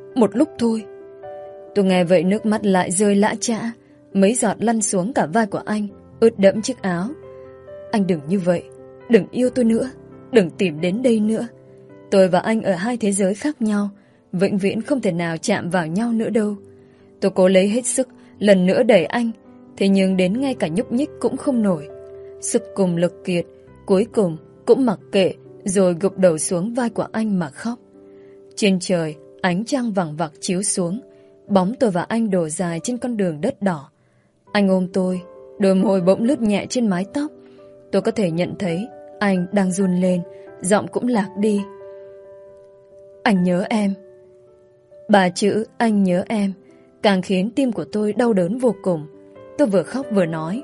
một lúc thôi. Tôi nghe vậy nước mắt lại rơi lã chã, mấy giọt lăn xuống cả vai của anh, ướt đẫm chiếc áo. Anh đừng như vậy, đừng yêu tôi nữa, đừng tìm đến đây nữa. Tôi và anh ở hai thế giới khác nhau, vĩnh viễn không thể nào chạm vào nhau nữa đâu. Tôi cố lấy hết sức, lần nữa đẩy anh, thế nhưng đến ngay cả nhúc nhích cũng không nổi. Sức cùng lực kiệt, cuối cùng cũng mặc kệ, rồi gục đầu xuống vai của anh mà khóc. Trên trời, ánh trăng vằng vặc chiếu xuống, bóng tôi và anh đổ dài trên con đường đất đỏ. Anh ôm tôi, đôi môi bỗng lướt nhẹ trên mái tóc. Tôi có thể nhận thấy anh đang run lên, giọng cũng lạc đi. Anh nhớ em. Ba chữ anh nhớ em càng khiến tim của tôi đau đớn vô cùng. Tôi vừa khóc vừa nói.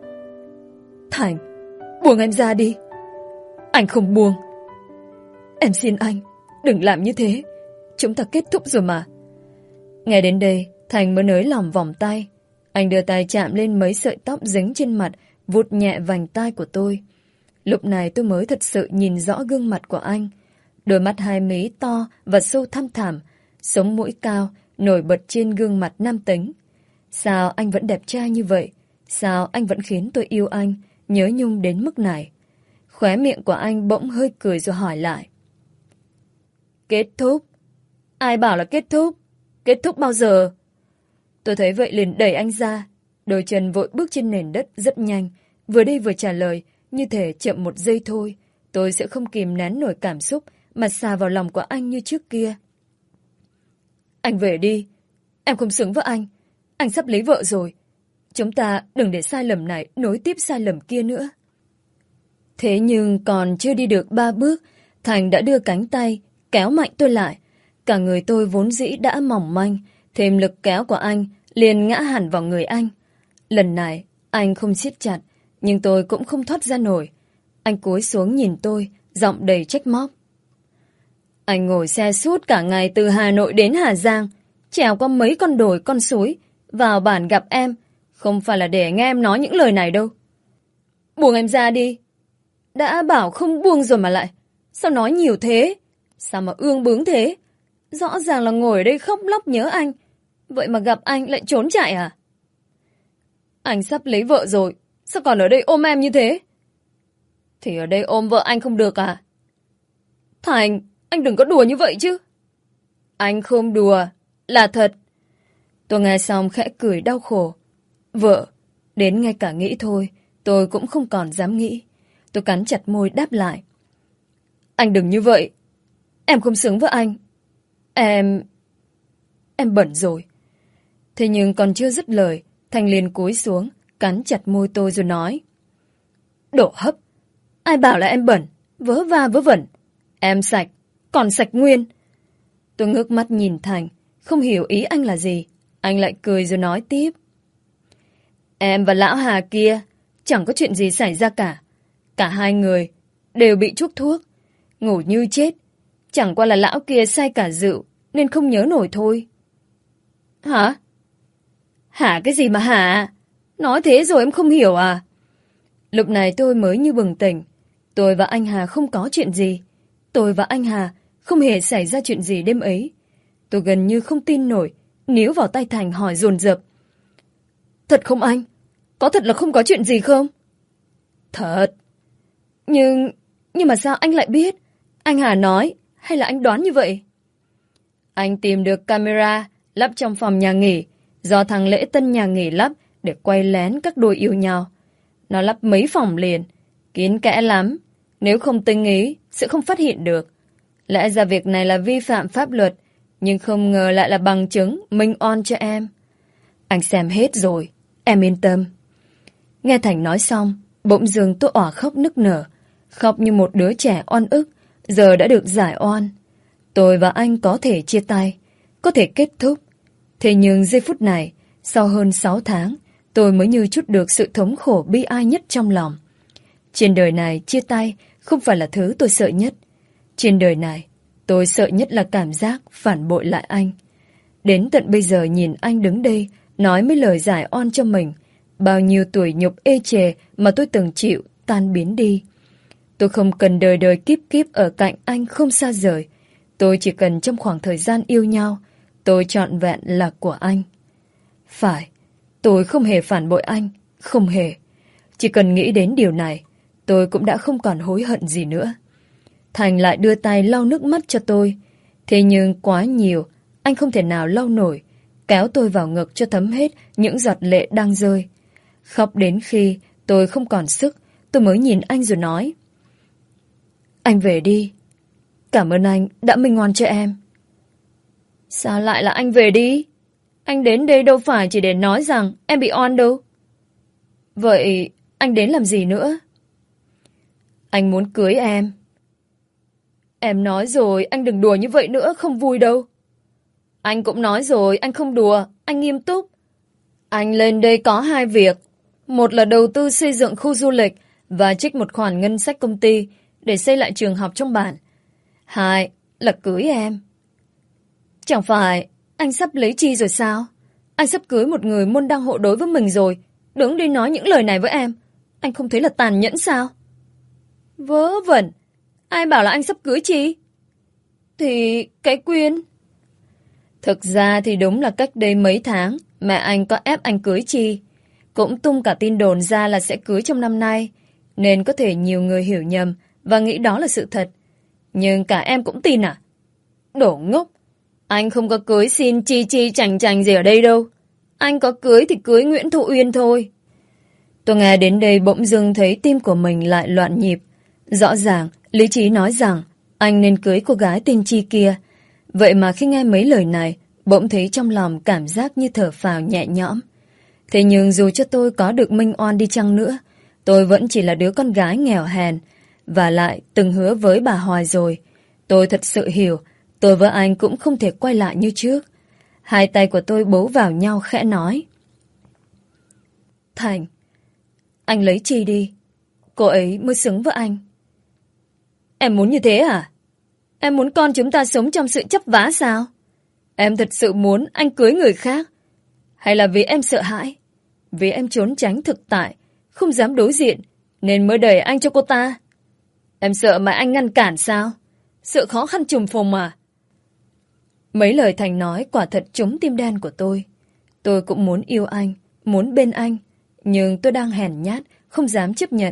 Thành, buông em ra đi. Anh không buông. Em xin anh, đừng làm như thế. Chúng ta kết thúc rồi mà. Nghe đến đây, Thành mới nới lỏng vòng tay. Anh đưa tay chạm lên mấy sợi tóc dính trên mặt, vuốt nhẹ vành tai của tôi. Lúc này tôi mới thật sự nhìn rõ gương mặt của anh. Đôi mắt hai mí to và sâu thăm thẳm, sống mũi cao, nổi bật trên gương mặt nam tính. Sao anh vẫn đẹp trai như vậy? Sao anh vẫn khiến tôi yêu anh, nhớ nhung đến mức này? Khóe miệng của anh bỗng hơi cười rồi hỏi lại. Kết thúc? Ai bảo là kết thúc? Kết thúc bao giờ? Tôi thấy vậy liền đẩy anh ra. Đôi chân vội bước trên nền đất rất nhanh, vừa đi vừa trả lời, như thể chậm một giây thôi, tôi sẽ không kìm nén nổi cảm xúc mà xà vào lòng của anh như trước kia. Anh về đi. Em không xứng với anh. Anh sắp lấy vợ rồi. Chúng ta đừng để sai lầm này nối tiếp sai lầm kia nữa. Thế nhưng còn chưa đi được ba bước, Thành đã đưa cánh tay, kéo mạnh tôi lại. Cả người tôi vốn dĩ đã mỏng manh, thêm lực kéo của anh liền ngã hẳn vào người anh. Lần này, anh không siết chặt, nhưng tôi cũng không thoát ra nổi. Anh cúi xuống nhìn tôi, giọng đầy trách móc. Anh ngồi xe suốt cả ngày từ Hà Nội đến Hà Giang, trèo qua mấy con đồi con suối, vào bản gặp em, không phải là để nghe em nói những lời này đâu. Buông em ra đi. Đã bảo không buông rồi mà lại. Sao nói nhiều thế? Sao mà ương bướng thế? Rõ ràng là ngồi ở đây khóc lóc nhớ anh, vậy mà gặp anh lại trốn chạy à? Anh sắp lấy vợ rồi, sao còn ở đây ôm em như thế? Thì ở đây ôm vợ anh không được à? Thành, anh đừng có đùa như vậy chứ. Anh không đùa, là thật. Tôi nghe xong khẽ cười đau khổ. Vợ, đến ngay cả nghĩ thôi, tôi cũng không còn dám nghĩ. Tôi cắn chặt môi đáp lại. Anh đừng như vậy. Em không xứng với anh. Em... Em bẩn rồi. Thế nhưng còn chưa dứt lời, Thành liền cúi xuống, cắn chặt môi tôi rồi nói. Đổ hấp. Ai bảo là em bẩn, vớ va vớ vẩn. Em sạch, còn sạch nguyên. Tôi ngước mắt nhìn Thành, không hiểu ý anh là gì. Anh lại cười rồi nói tiếp. Em và lão Hà kia chẳng có chuyện gì xảy ra cả. Cả hai người đều bị chuốc thuốc, ngủ như chết. Chẳng qua là lão kia say cả rượu nên không nhớ nổi thôi. Hả? Hả cái gì mà hả? Nói thế rồi em không hiểu à? Lúc này tôi mới như bừng tỉnh. Tôi và anh Hà không có chuyện gì. Tôi và anh Hà không hề xảy ra chuyện gì đêm ấy. Tôi gần như không tin nổi, níu vào tay Thành hỏi dồn dập. Thật không anh? Có thật là không có chuyện gì không? Thật. Nhưng... Nhưng mà sao anh lại biết? Anh Hà nói hay là anh đoán như vậy? Anh tìm được camera lắp trong phòng nhà nghỉ do thằng Lễ Tân nhà nghỉ lắp để quay lén các đôi yêu nhau. Nó lắp mấy phòng liền, kín kẽ lắm. Nếu không tinh ý, sẽ không phát hiện được. Lẽ ra việc này là vi phạm pháp luật, nhưng không ngờ lại là bằng chứng minh oan cho em. Anh xem hết rồi, em yên tâm. Nghe Thành nói xong, bỗng dưng tôi òa khóc nức nở. Khóc như một đứa trẻ oan ức, giờ đã được giải oan. Tôi và anh có thể chia tay, có thể kết thúc. Thế nhưng giây phút này, sau hơn sáu tháng, tôi mới như chút được sự thống khổ bi ai nhất trong lòng. Trên đời này, chia tay không phải là thứ tôi sợ nhất. Trên đời này, tôi sợ nhất là cảm giác phản bội lại anh. Đến tận bây giờ nhìn anh đứng đây, nói mấy lời giải oan cho mình. Bao nhiêu tuổi nhục ê chề mà tôi từng chịu tan biến đi. Tôi không cần đời đời kiếp kiếp ở cạnh anh không xa rời. Tôi chỉ cần trong khoảng thời gian yêu nhau, tôi trọn vẹn là của anh. Phải, tôi không hề phản bội anh, không hề. Chỉ cần nghĩ đến điều này, tôi cũng đã không còn hối hận gì nữa. Thành lại đưa tay lau nước mắt cho tôi. Thế nhưng quá nhiều, anh không thể nào lau nổi, kéo tôi vào ngực cho thấm hết những giọt lệ đang rơi. Khóc đến khi tôi không còn sức, tôi mới nhìn anh rồi nói. Anh về đi. Cảm ơn anh đã minh oan cho em. Sao lại là anh về đi? Anh đến đây đâu phải chỉ để nói rằng em bị oan đâu. Vậy anh đến làm gì nữa? Anh muốn cưới em. Em nói rồi, anh đừng đùa như vậy nữa, không vui đâu. Anh cũng nói rồi, anh không đùa, anh nghiêm túc. Anh lên đây có hai việc. Một là đầu tư xây dựng khu du lịch và trích một khoản ngân sách công ty để xây lại trường học trong bản. Hai là cưới em. Chẳng phải anh sắp lấy Chi rồi sao? Anh sắp cưới một người môn đăng hộ đối với mình rồi. Đứng đi nói những lời này với em. Anh không thấy là tàn nhẫn sao? Vớ vẩn. Ai bảo là anh sắp cưới Chi? Thì cái Quyên. Thực ra thì đúng là cách đây mấy tháng mẹ anh có ép anh cưới Chi. Cũng tung cả tin đồn ra là sẽ cưới trong năm nay. Nên có thể nhiều người hiểu nhầm và nghĩ đó là sự thật. Nhưng cả em cũng tin à? Đổ ngốc. Anh không có cưới xin chi chi chành chành gì ở đây đâu. Anh có cưới thì cưới Nguyễn Thu Uyên thôi. Tôi nghe đến đây bỗng dưng thấy tim của mình lại loạn nhịp. Rõ ràng, lý trí nói rằng anh nên cưới cô gái tên Chi kia. Vậy mà khi nghe mấy lời này, bỗng thấy trong lòng cảm giác như thở phào nhẹ nhõm. Thế nhưng dù cho tôi có được minh oan đi chăng nữa, tôi vẫn chỉ là đứa con gái nghèo hèn. Và lại từng hứa với bà Hoài rồi. Tôi thật sự hiểu, tôi với anh cũng không thể quay lại như trước. Hai tay của tôi bấu vào nhau khẽ nói. Thành, anh lấy Chi đi. Cô ấy mới xứng với anh. Em muốn như thế à? Em muốn con chúng ta sống trong sự chấp vá sao? Em thật sự muốn anh cưới người khác? Hay là vì em sợ hãi? Vì em trốn tránh thực tại, không dám đối diện, nên mới đẩy anh cho cô ta? Em sợ mà anh ngăn cản sao? Sợ khó khăn trùng phùng à? Mấy lời Thành nói quả thật trúng tim đen của tôi. Tôi cũng muốn yêu anh, muốn bên anh, nhưng tôi đang hèn nhát, không dám chấp nhận.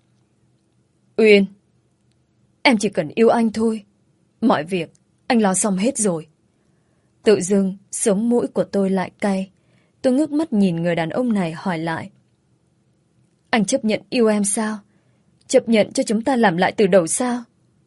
Uyên, em chỉ cần yêu anh thôi. Mọi việc anh lo xong hết rồi. Tự dưng sống mũi của tôi lại cay. Tôi ngước mắt nhìn người đàn ông này hỏi lại. Anh chấp nhận yêu em sao? Chấp nhận cho chúng ta làm lại từ đầu sao?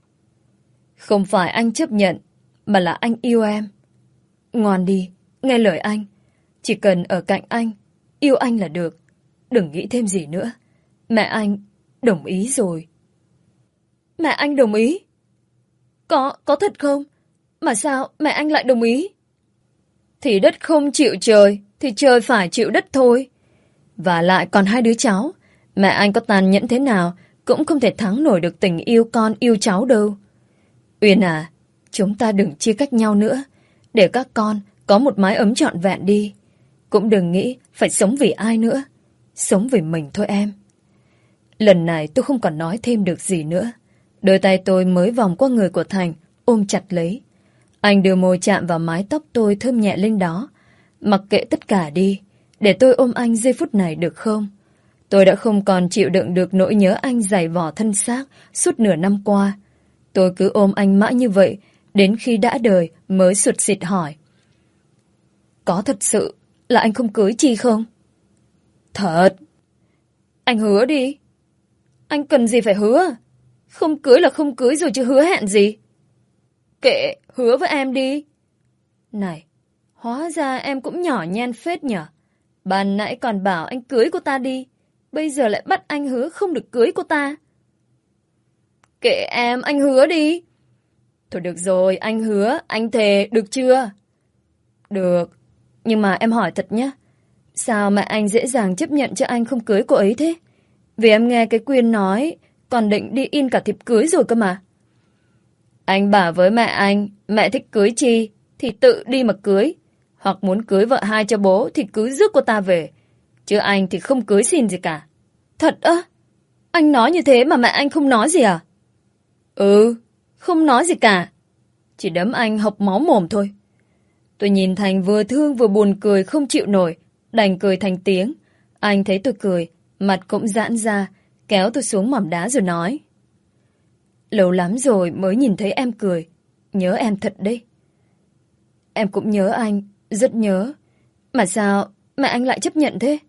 Không phải anh chấp nhận, mà là anh yêu em. Ngoan đi, nghe lời anh. Chỉ cần ở cạnh anh, yêu anh là được. Đừng nghĩ thêm gì nữa. Mẹ anh đồng ý rồi. Mẹ anh đồng ý? Có, có thật không? Mà sao mẹ anh lại đồng ý? Thì đất không chịu trời, thì trời phải chịu đất thôi. Và lại còn hai đứa cháu. Mẹ anh có tàn nhẫn thế nào cũng không thể thắng nổi được tình yêu con yêu cháu đâu. Uyên à, chúng ta đừng chia cách nhau nữa. Để các con có một mái ấm trọn vẹn đi. Cũng đừng nghĩ phải sống vì ai nữa. Sống vì mình thôi em. Lần này tôi không còn nói thêm được gì nữa. Đôi tay tôi mới vòng qua người của Thành, ôm chặt lấy. Anh đưa môi chạm vào mái tóc tôi thơm nhẹ lên đó. Mặc kệ tất cả đi, để tôi ôm anh giây phút này được không? Tôi đã không còn chịu đựng được nỗi nhớ anh dày vò thân xác suốt nửa năm qua. Tôi cứ ôm anh mãi như vậy, đến khi đã đời mới sụt sịt hỏi. Có thật sự là anh không cưới Chi không? Thật. Anh hứa đi. Anh cần gì phải hứa? Không cưới là không cưới rồi chứ hứa hẹn gì. Kệ, hứa với em đi. Này, hóa ra em cũng nhỏ nhen phết nhở. Ban nãy còn bảo anh cưới cô ta đi, bây giờ lại bắt anh hứa không được cưới cô ta. Kệ em, anh hứa đi. Thôi được rồi, anh hứa, anh thề, được chưa? Được, nhưng mà em hỏi thật nhé. Sao mẹ anh dễ dàng chấp nhận cho anh không cưới cô ấy thế? Vì em nghe cái Quyên nói còn định đi in cả thiệp cưới rồi cơ mà. Anh bảo với mẹ anh, mẹ thích cưới Chi thì tự đi mà cưới. Hoặc muốn cưới vợ hai cho bố thì cứ rước cô ta về. Chứ anh thì không cưới xin gì cả. Thật á? Anh nói như thế mà mẹ anh không nói gì à? Ừ, không nói gì cả. Chỉ đấm anh hộc máu mồm thôi. Tôi nhìn Thành vừa thương vừa buồn cười không chịu nổi, đành cười thành tiếng. Anh thấy tôi cười, mặt cũng giãn ra, kéo tôi xuống mỏm đá rồi nói. Lâu lắm rồi mới nhìn thấy em cười, nhớ em thật đấy. Em cũng nhớ anh, rất nhớ. Mà sao mẹ anh lại chấp nhận thế?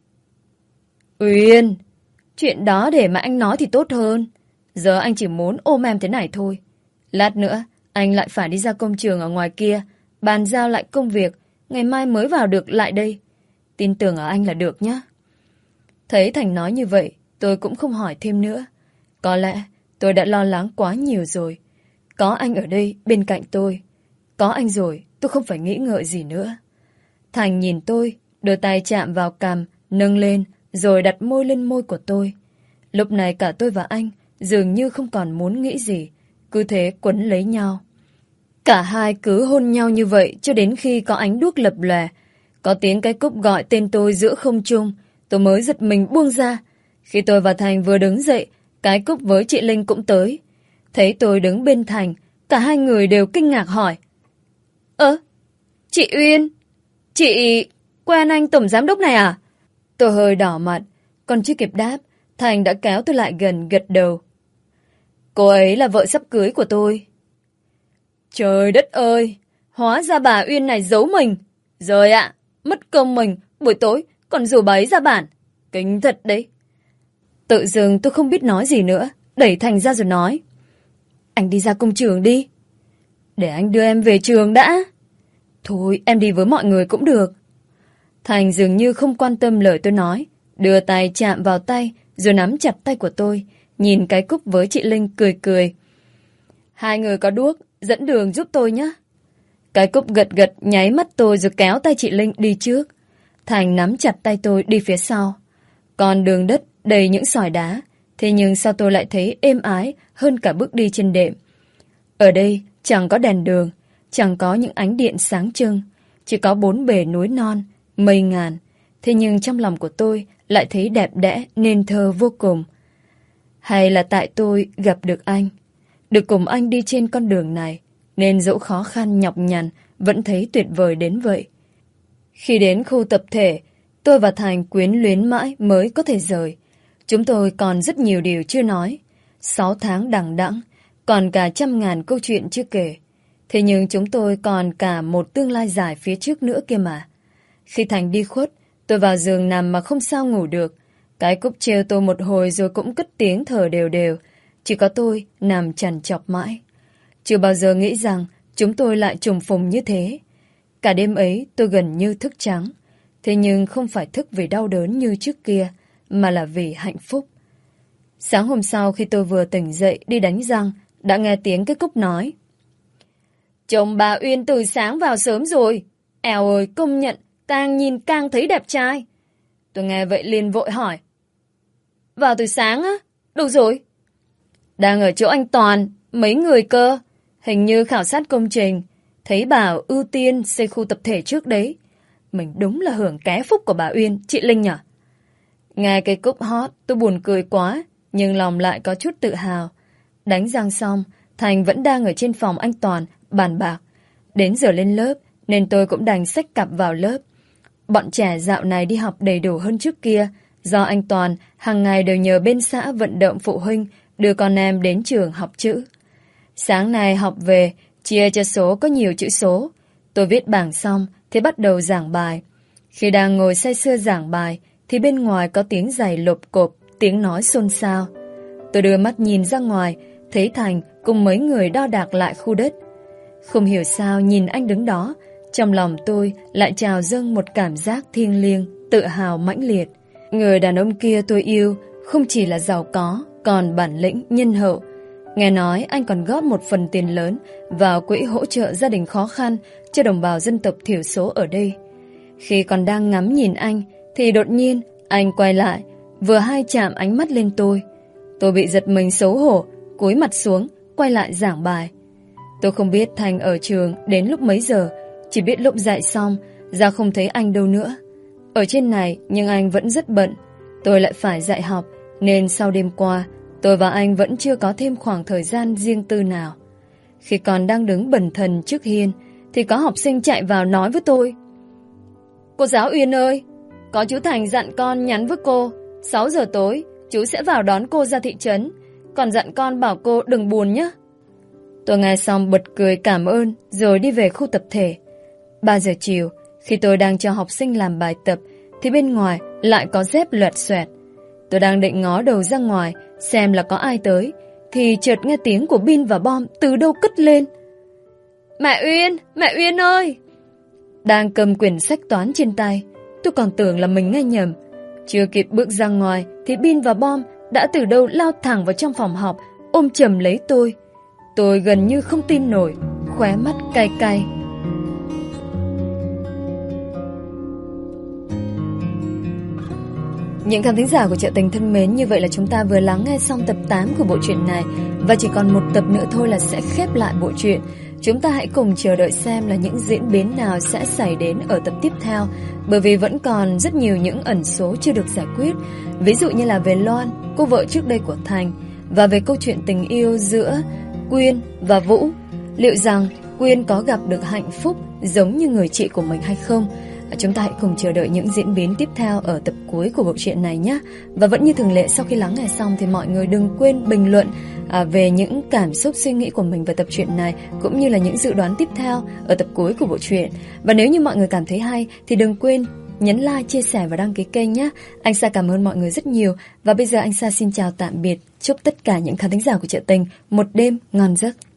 Uyên, chuyện đó để mà anh nói thì tốt hơn. Giờ anh chỉ muốn ôm em thế này thôi. Lát nữa, anh lại phải đi ra công trường ở ngoài kia, bàn giao lại công việc, ngày mai mới vào được lại đây. Tin tưởng ở anh là được nhá. Thấy Thành nói như vậy, tôi cũng không hỏi thêm nữa. Có lẽ tôi đã lo lắng quá nhiều rồi. Có anh ở đây bên cạnh tôi. Có anh rồi, tôi không phải nghĩ ngợi gì nữa. Thành nhìn tôi, đưa tay chạm vào cằm, nâng lên, rồi đặt môi lên môi của tôi. Lúc này cả tôi và anh dường như không còn muốn nghĩ gì, cứ thế quấn lấy nhau. Cả hai cứ hôn nhau như vậy cho đến khi có ánh đuốc lập lòe. Có tiếng cái cúp gọi tên tôi giữa không trung, tôi mới giật mình buông ra. Khi tôi và Thành vừa đứng dậy, cái cúp với chị Linh cũng tới. Thấy tôi đứng bên Thành, cả hai người đều kinh ngạc hỏi. Ơ, chị Uyên, chị quen anh tổng giám đốc này à? Tôi hơi đỏ mặt, còn chưa kịp đáp, Thành đã kéo tôi lại gần gật đầu. Cô ấy là vợ sắp cưới của tôi. Trời đất ơi, hóa ra bà Uyên này giấu mình. Rồi ạ, mất công mình, buổi tối còn rủ bà ấy ra bản. Kính thật đấy. Tự dưng tôi không biết nói gì nữa, đẩy Thành ra rồi nói. Anh đi ra công trường đi. Để anh đưa em về trường đã. Thôi em đi với mọi người cũng được. Thành dường như không quan tâm lời tôi nói, đưa tay chạm vào tay rồi nắm chặt tay của tôi, nhìn cái cúp với chị Linh cười cười. Hai người có đuốc, dẫn đường giúp tôi nhé. Cái cúp gật gật nháy mắt tôi rồi kéo tay chị Linh đi trước. Thành nắm chặt tay tôi đi phía sau. Còn đường đất đầy những sỏi đá, thế nhưng sao tôi lại thấy êm ái hơn cả bước đi trên đệm. Ở đây chẳng có đèn đường, chẳng có những ánh điện sáng trưng, chỉ có bốn bề núi non, mây ngàn. Thế nhưng trong lòng của tôi lại thấy đẹp đẽ nên thơ vô cùng. Hay là tại tôi gặp được anh, được cùng anh đi trên con đường này, nên dẫu khó khăn nhọc nhằn vẫn thấy tuyệt vời đến vậy. Khi đến khu tập thể, tôi và Thành quyến luyến mãi mới có thể rời. Chúng tôi còn rất nhiều điều chưa nói. Sáu tháng đằng đẵng, còn cả trăm ngàn câu chuyện chưa kể. Thế nhưng chúng tôi còn cả một tương lai dài phía trước nữa kia mà. Khi Thành đi khuất, tôi vào giường nằm mà không sao ngủ được. Cái cúp trêu tôi một hồi rồi cũng cất tiếng thở đều đều. Chỉ có tôi nằm trằn trọc mãi. Chưa bao giờ nghĩ rằng chúng tôi lại trùng phùng như thế. Cả đêm ấy tôi gần như thức trắng. Thế nhưng không phải thức vì đau đớn như trước kia, mà là vì hạnh phúc. Sáng hôm sau khi tôi vừa tỉnh dậy đi đánh răng, đã nghe tiếng cái cúp nói. Chồng bà Uyên từ sáng vào sớm rồi. Eo ơi, công nhận, càng nhìn càng thấy đẹp trai. Tôi nghe vậy liền vội hỏi. Vào từ sáng á? Đâu rồi? Đang ở chỗ anh Toàn, mấy người cơ. Hình như khảo sát công trình, thấy bảo ưu tiên xây khu tập thể trước đấy. Mình đúng là hưởng ké phúc của bà Uyên, chị Linh nhỉ? Nghe cái cúp hot, tôi buồn cười quá, nhưng lòng lại có chút tự hào. Đánh răng xong, Thành vẫn đang ở trên phòng anh Toàn, bàn bạc. Đến giờ lên lớp, nên tôi cũng đành xách cặp vào lớp. Bọn trẻ dạo này đi học đầy đủ hơn trước kia, do anh Toàn hàng ngày đều nhờ bên xã vận động phụ huynh đưa con em đến trường học chữ. Sáng nay học về, chia cho số có nhiều chữ số. Tôi viết bảng xong thì bắt đầu giảng bài. Khi đang ngồi say sưa giảng bài thì bên ngoài có tiếng giày lộp cộp, tiếng nói xôn xao. Tôi đưa mắt nhìn ra ngoài, thấy Thành cùng mấy người đo đạc lại khu đất. Không hiểu sao nhìn anh đứng đó, trong lòng tôi lại trào dâng một cảm giác thiêng liêng, tự hào mãnh liệt. Người đàn ông kia tôi yêu không chỉ là giàu có, còn bản lĩnh, nhân hậu. Nghe nói anh còn góp một phần tiền lớn vào quỹ hỗ trợ gia đình khó khăn cho đồng bào dân tộc thiểu số ở đây. Khi còn đang ngắm nhìn anh, thì đột nhiên anh quay lại, vừa hay chạm ánh mắt lên tôi. Tôi bị giật mình xấu hổ, cúi mặt xuống, quay lại giảng bài. Tôi không biết Thành ở trường đến lúc mấy giờ, chỉ biết lúc dạy xong, ra không thấy anh đâu nữa. Ở trên này, nhưng anh vẫn rất bận. Tôi lại phải dạy học, nên sau đêm qua, tôi và anh vẫn chưa có thêm khoảng thời gian riêng tư nào. Khi còn đang đứng bần thần trước hiên, thì có học sinh chạy vào nói với tôi: Cô giáo Uyên ơi, có chú Thành dặn con nhắn với cô, sáu giờ tối chú sẽ vào đón cô ra thị trấn, còn dặn con bảo cô đừng buồn nhé. Tôi nghe xong bật cười cảm ơn rồi đi về khu tập thể. Ba giờ chiều, khi tôi đang cho học sinh làm bài tập thì bên ngoài lại có dép loẹt xoẹt. Tôi đang định ngó đầu ra ngoài xem là có ai tới thì chợt nghe tiếng của Bin và Bom từ đâu cất lên: Mẹ Uyên, mẹ Uyên ơi! Đang cầm quyển sách toán trên tay, tôi còn tưởng là mình nghe nhầm. Chưa kịp bước ra ngoài thì Bin và Bom đã từ đâu lao thẳng vào trong phòng học, ôm chầm lấy tôi. Tôi gần như không tin nổi, khóe mắt cay cay. Những khán thính giả của Chợ Tình thân mến, như vậy là chúng ta vừa lắng nghe xong tập tám của bộ truyện này, và chỉ còn một tập nữa thôi là sẽ khép lại bộ truyện. Chúng ta hãy cùng chờ đợi xem là những diễn biến nào sẽ xảy đến ở tập tiếp theo, bởi vì vẫn còn rất nhiều những ẩn số chưa được giải quyết. Ví dụ như là về Loan, cô vợ trước đây của Thành, và về câu chuyện tình yêu giữa Quyên và Vũ. Liệu rằng Quyên có gặp được hạnh phúc giống như người chị của mình hay không? Chúng ta hãy cùng chờ đợi những diễn biến tiếp theo ở tập cuối của bộ truyện này nhé. Và vẫn như thường lệ, sau khi lắng nghe xong thì mọi người đừng quên bình luận à, về những cảm xúc suy nghĩ của mình về tập truyện này, cũng như là những dự đoán tiếp theo ở tập cuối của bộ truyện. Và nếu như mọi người cảm thấy hay thì đừng quên nhấn like, chia sẻ và đăng ký kênh nhé. Anh Sa cảm ơn mọi người rất nhiều. Và bây giờ anh Sa xin chào tạm biệt. Chúc tất cả những khán thính giả của Chợ Tình một đêm ngon giấc.